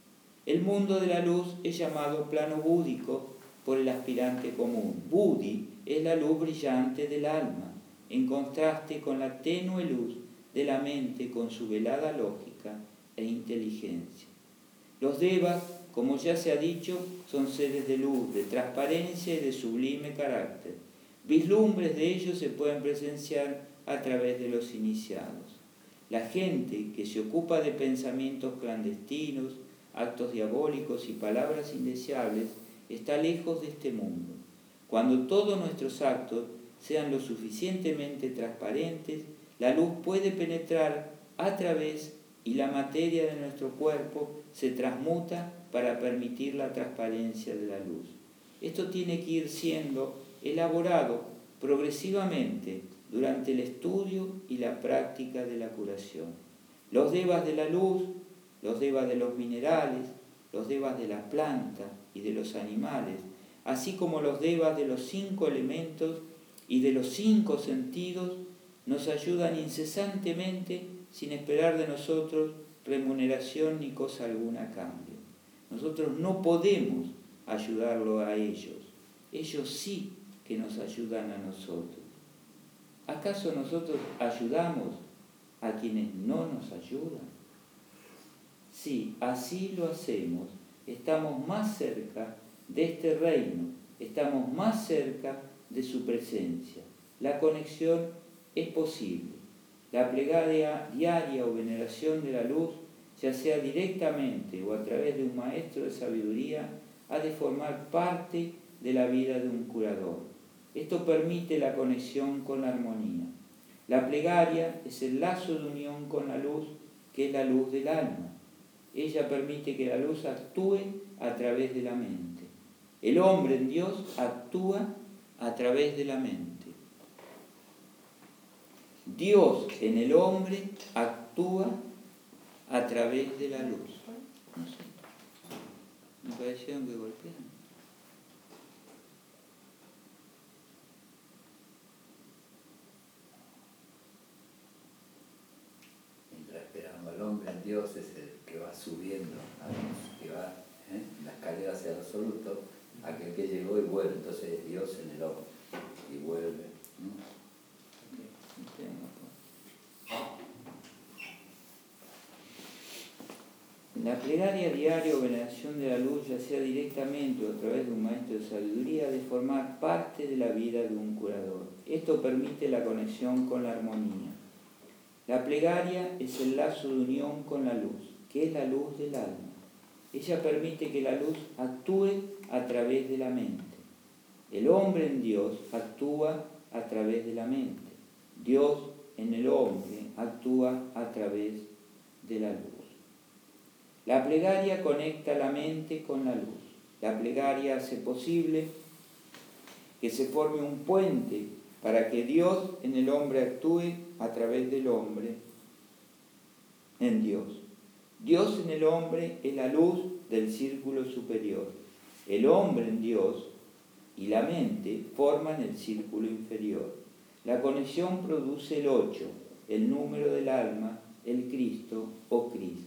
El mundo de la luz es llamado plano búdico por el aspirante común. Buddhi es la luz brillante del alma, en contraste con la tenue luz de la mente con su velada lógica e inteligencia. Los devas, como ya se ha dicho, son seres de luz, de transparencia y de sublime carácter. Vislumbres de ellos se pueden presenciar a través de los iniciados. La gente que se ocupa de pensamientos clandestinos, actos diabólicos y palabras indeseables está lejos de este mundo. Cuando todos nuestros actos sean lo suficientemente transparentes, la luz puede penetrar a través y la materia de nuestro cuerpo se transmuta para permitir la transparencia de la luz. Esto tiene que ir siendo elaborado progresivamente durante el estudio y la práctica de la curación. Los devas de la luz, los devas de los minerales, los devas de la planta y de los animales, así como los devas de los cinco elementos y de los cinco sentidos, nos ayudan incesantemente sin esperar de nosotros remuneración ni cosa alguna a cambio. Nosotros no podemos ayudarlo a ellos, ellos sí que nos ayudan a nosotros. ¿Acaso nosotros ayudamos a quienes no nos ayudan? Si así lo hacemos, estamos más cerca de este reino, estamos más cerca de su presencia. La conexión es posible. La plegaria diaria o veneración de la luz ya sea directamente o a través de un maestro de sabiduría, ha de formar parte de la vida de un curador. Esto permite la conexión con la armonía. La plegaria es el lazo de unión con la luz, que es la luz del alma. Ella permite que la luz actúe a través de la mente. El hombre en Dios actúa a través de la mente. Dios en el hombre actúa a través de la luz. No sé. Me parecieron que golpean. Mientras esperamos al hombre, el Dios es el que va subiendo a Dios, que va ¿eh? en la escalera hacia el absoluto, aquel que llegó y vuelve. Entonces es Dios en el hombre y vuelve. ¿no? La plegaria diaria o veneración de la luz, ya sea directamente o a través de un maestro de sabiduría, ha de formar parte de la vida de un curador. Esto permite la conexión con la armonía. La plegaria es el lazo de unión con la luz, que es la luz del alma. Ella permite que la luz actúe a través de la mente. El hombre en Dios actúa a través de la mente. Dios en el hombre actúa a través de la luz. La plegaria conecta la mente con la luz. La plegaria hace posible que se forme un puente para que Dios en el hombre actúe a través del hombre en Dios. Dios en el hombre es la luz del círculo superior. El hombre en Dios y la mente forman el círculo inferior. La conexión produce el ocho, el número del alma, el Cristo o Krishna.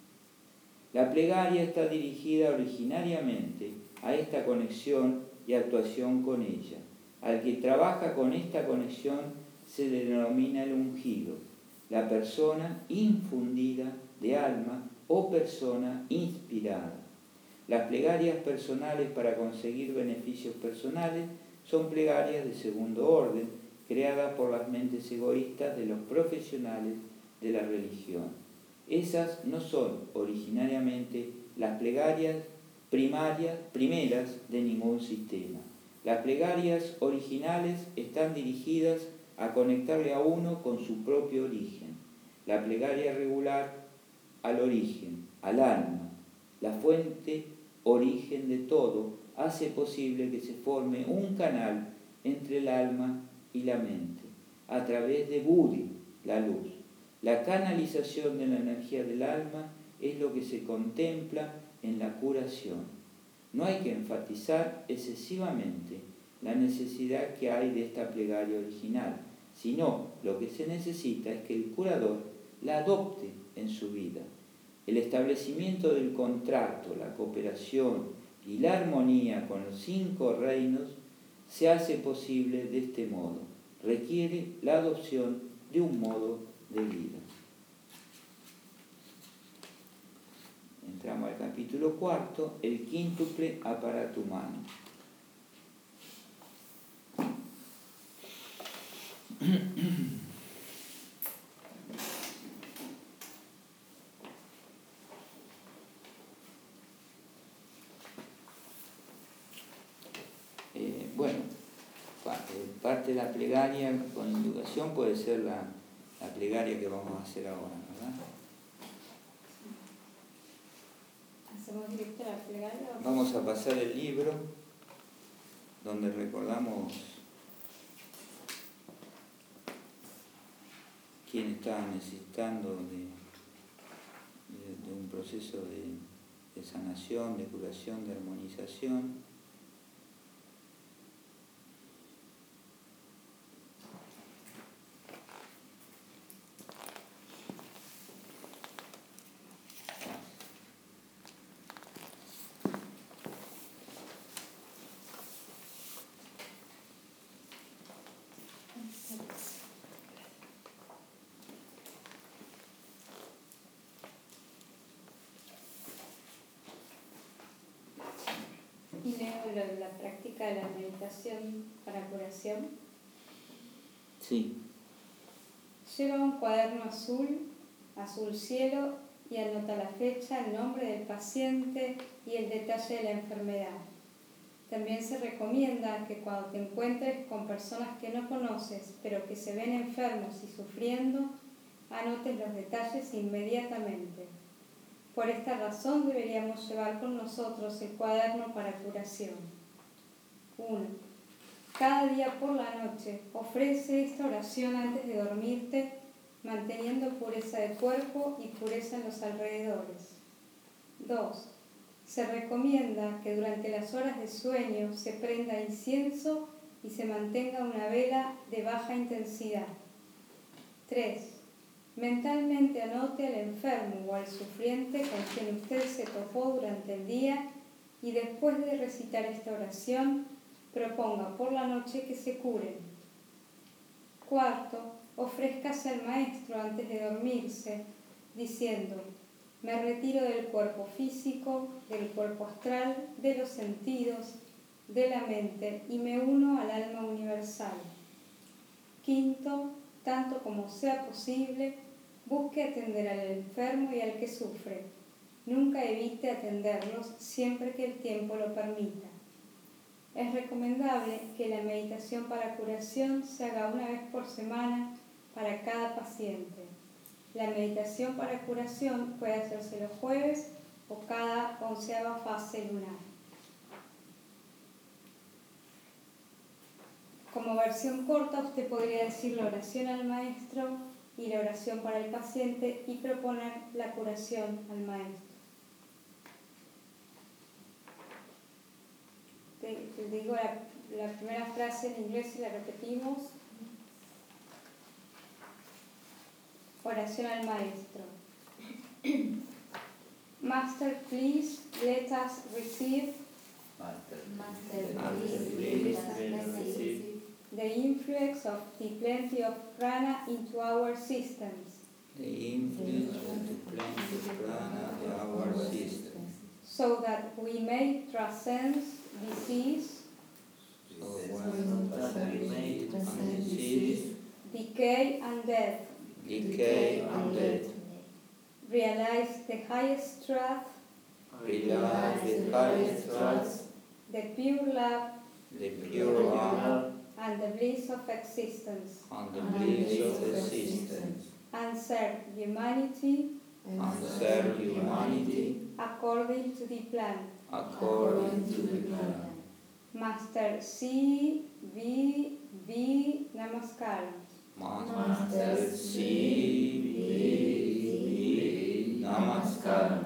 La plegaria está dirigida originariamente a esta conexión y actuación con ella. Al que trabaja con esta conexión se le denomina el ungido, la persona infundida de alma o persona inspirada. Las plegarias personales para conseguir beneficios personales son plegarias de segundo orden, creadas por las mentes egoístas de los profesionales de la religión. Esas no son originariamente las plegarias primarias, primeras de ningún sistema. Las plegarias originales están dirigidas a conectarle a uno con su propio origen. La plegaria regular al origen, al alma, la fuente, origen de todo, hace posible que se forme un canal entre el alma y la mente, a través de Buddhi, la luz. La canalización de la energía del alma es lo que se contempla en la curación. No hay que enfatizar excesivamente la necesidad que hay de esta plegaria original, sino lo que se necesita es que el curador la adopte en su vida. El establecimiento del contrato, la cooperación y la armonía con los cinco reinos se hace posible de este modo. Requiere la adopción de un modo de vida. Entramos al capítulo cuarto, el quíntuple aparato humano. Eh, bueno, parte de la plegaria con educación puede ser la, la plegaria que vamos a hacer ahora, ¿verdad? ¿Hacemos directo la plegaria? Vamos a pasar el libro donde recordamos quién está necesitando de, de, de un proceso de, de sanación, de curación, de armonización. Y leo lo- la práctica de la meditación para curación. Sí. Lleva un cuaderno azul, azul cielo y anota la fecha, el nombre del paciente y el detalle de la enfermedad. También se recomienda que cuando te encuentres con personas que no conoces, pero que se ven enfermos y sufriendo, anotes los detalles inmediatamente. Por esta razón deberíamos llevar con nosotros el cuaderno para curación. uno. Cada día por la noche ofrece esta oración antes de dormirte, manteniendo pureza de cuerpo y pureza en los alrededores. dos. Se recomienda que durante las horas de sueño se prenda incienso y se mantenga una vela de baja intensidad. tres. Mentalmente anote al enfermo o al sufriente con quien usted se topó durante el día y después de recitar esta oración, proponga por la noche que se curen. Cuarto, ofrézcase al maestro antes de dormirse, diciendo: me retiro del cuerpo físico, del cuerpo astral, de los sentidos, de la mente y me uno al alma universal. Quinto, tanto como sea posible, busque atender al enfermo y al que sufre. Nunca evite atenderlos siempre que el tiempo lo permita. Es recomendable que la meditación para curación se haga una vez por semana para cada paciente. La meditación para curación puede hacerse los jueves o cada onceava fase lunar. Como versión corta, usted podría decir la oración al maestro y la oración para el paciente y proponer la curación al maestro. Te, te digo la, la primera frase en inglés y la repetimos. Oración al maestro. Master, please let us receive Master, Master, please, let us receive the influx of the plenty of prana into our systems, The influence of the plenty of prana in our system, so that we may transcend disease, so when we may transcend disease, decay, and death, decay, and death, realize the highest truth, realize the highest truth, the pure love, the pure love, and the bliss of existence, and the bliss of existence, and serve humanity and serve humanity according to the plan. according to the plan. Master C. V. V. Namaskaram. Master C. V. Namaskaram.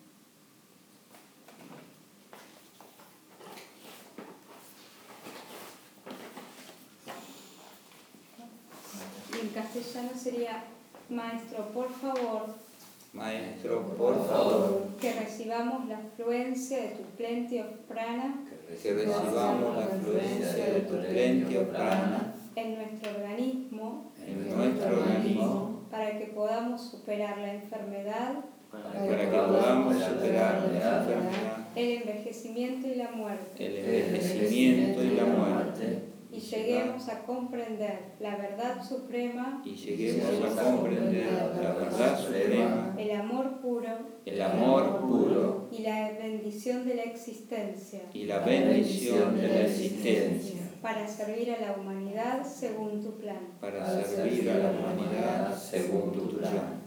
Y en castellano sería: maestro, por favor, Maestro, por favor, que recibamos la fluencia de tu plenty of prana que recibamos la fluencia de tu plenty of prana en nuestro organismo en nuestro organismo para que podamos superar la enfermedad, para que podamos superar la enfermedad, el envejecimiento y la muerte, el envejecimiento y la muerte, y lleguemos a comprender la verdad suprema, y lleguemos a comprender la verdad suprema, el amor puro el amor puro y la bendición de la existencia, y la bendición de la existencia, para servir a la humanidad según tu plan. para servir a la humanidad según tu plan.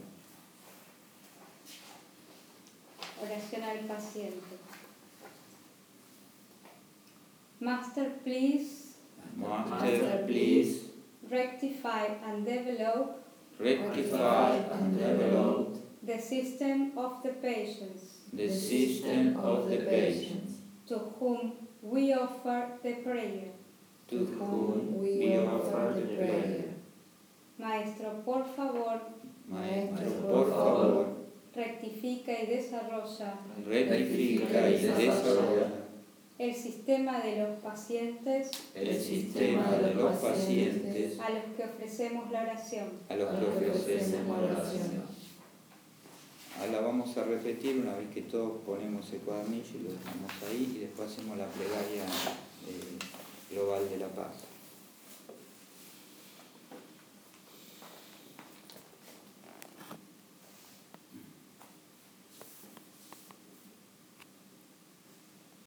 Oración al paciente. Master, please Master, please rectify and develop rectify and develop the system of the patients the system of the patients to whom we offer the prayer. to whom we offer the prayer. Maestro, por favor, Maestro, por favor, rectifica y desarrolla rectifica y desarrolla el sistema de los pacientes el sistema de los pacientes a los que ofrecemos la oración. a los que ofrecemos la oración. Ahora vamos a repetir una vez que todos ponemos el cuadernillo y lo dejamos ahí y después hacemos la plegaria eh, global de la paz.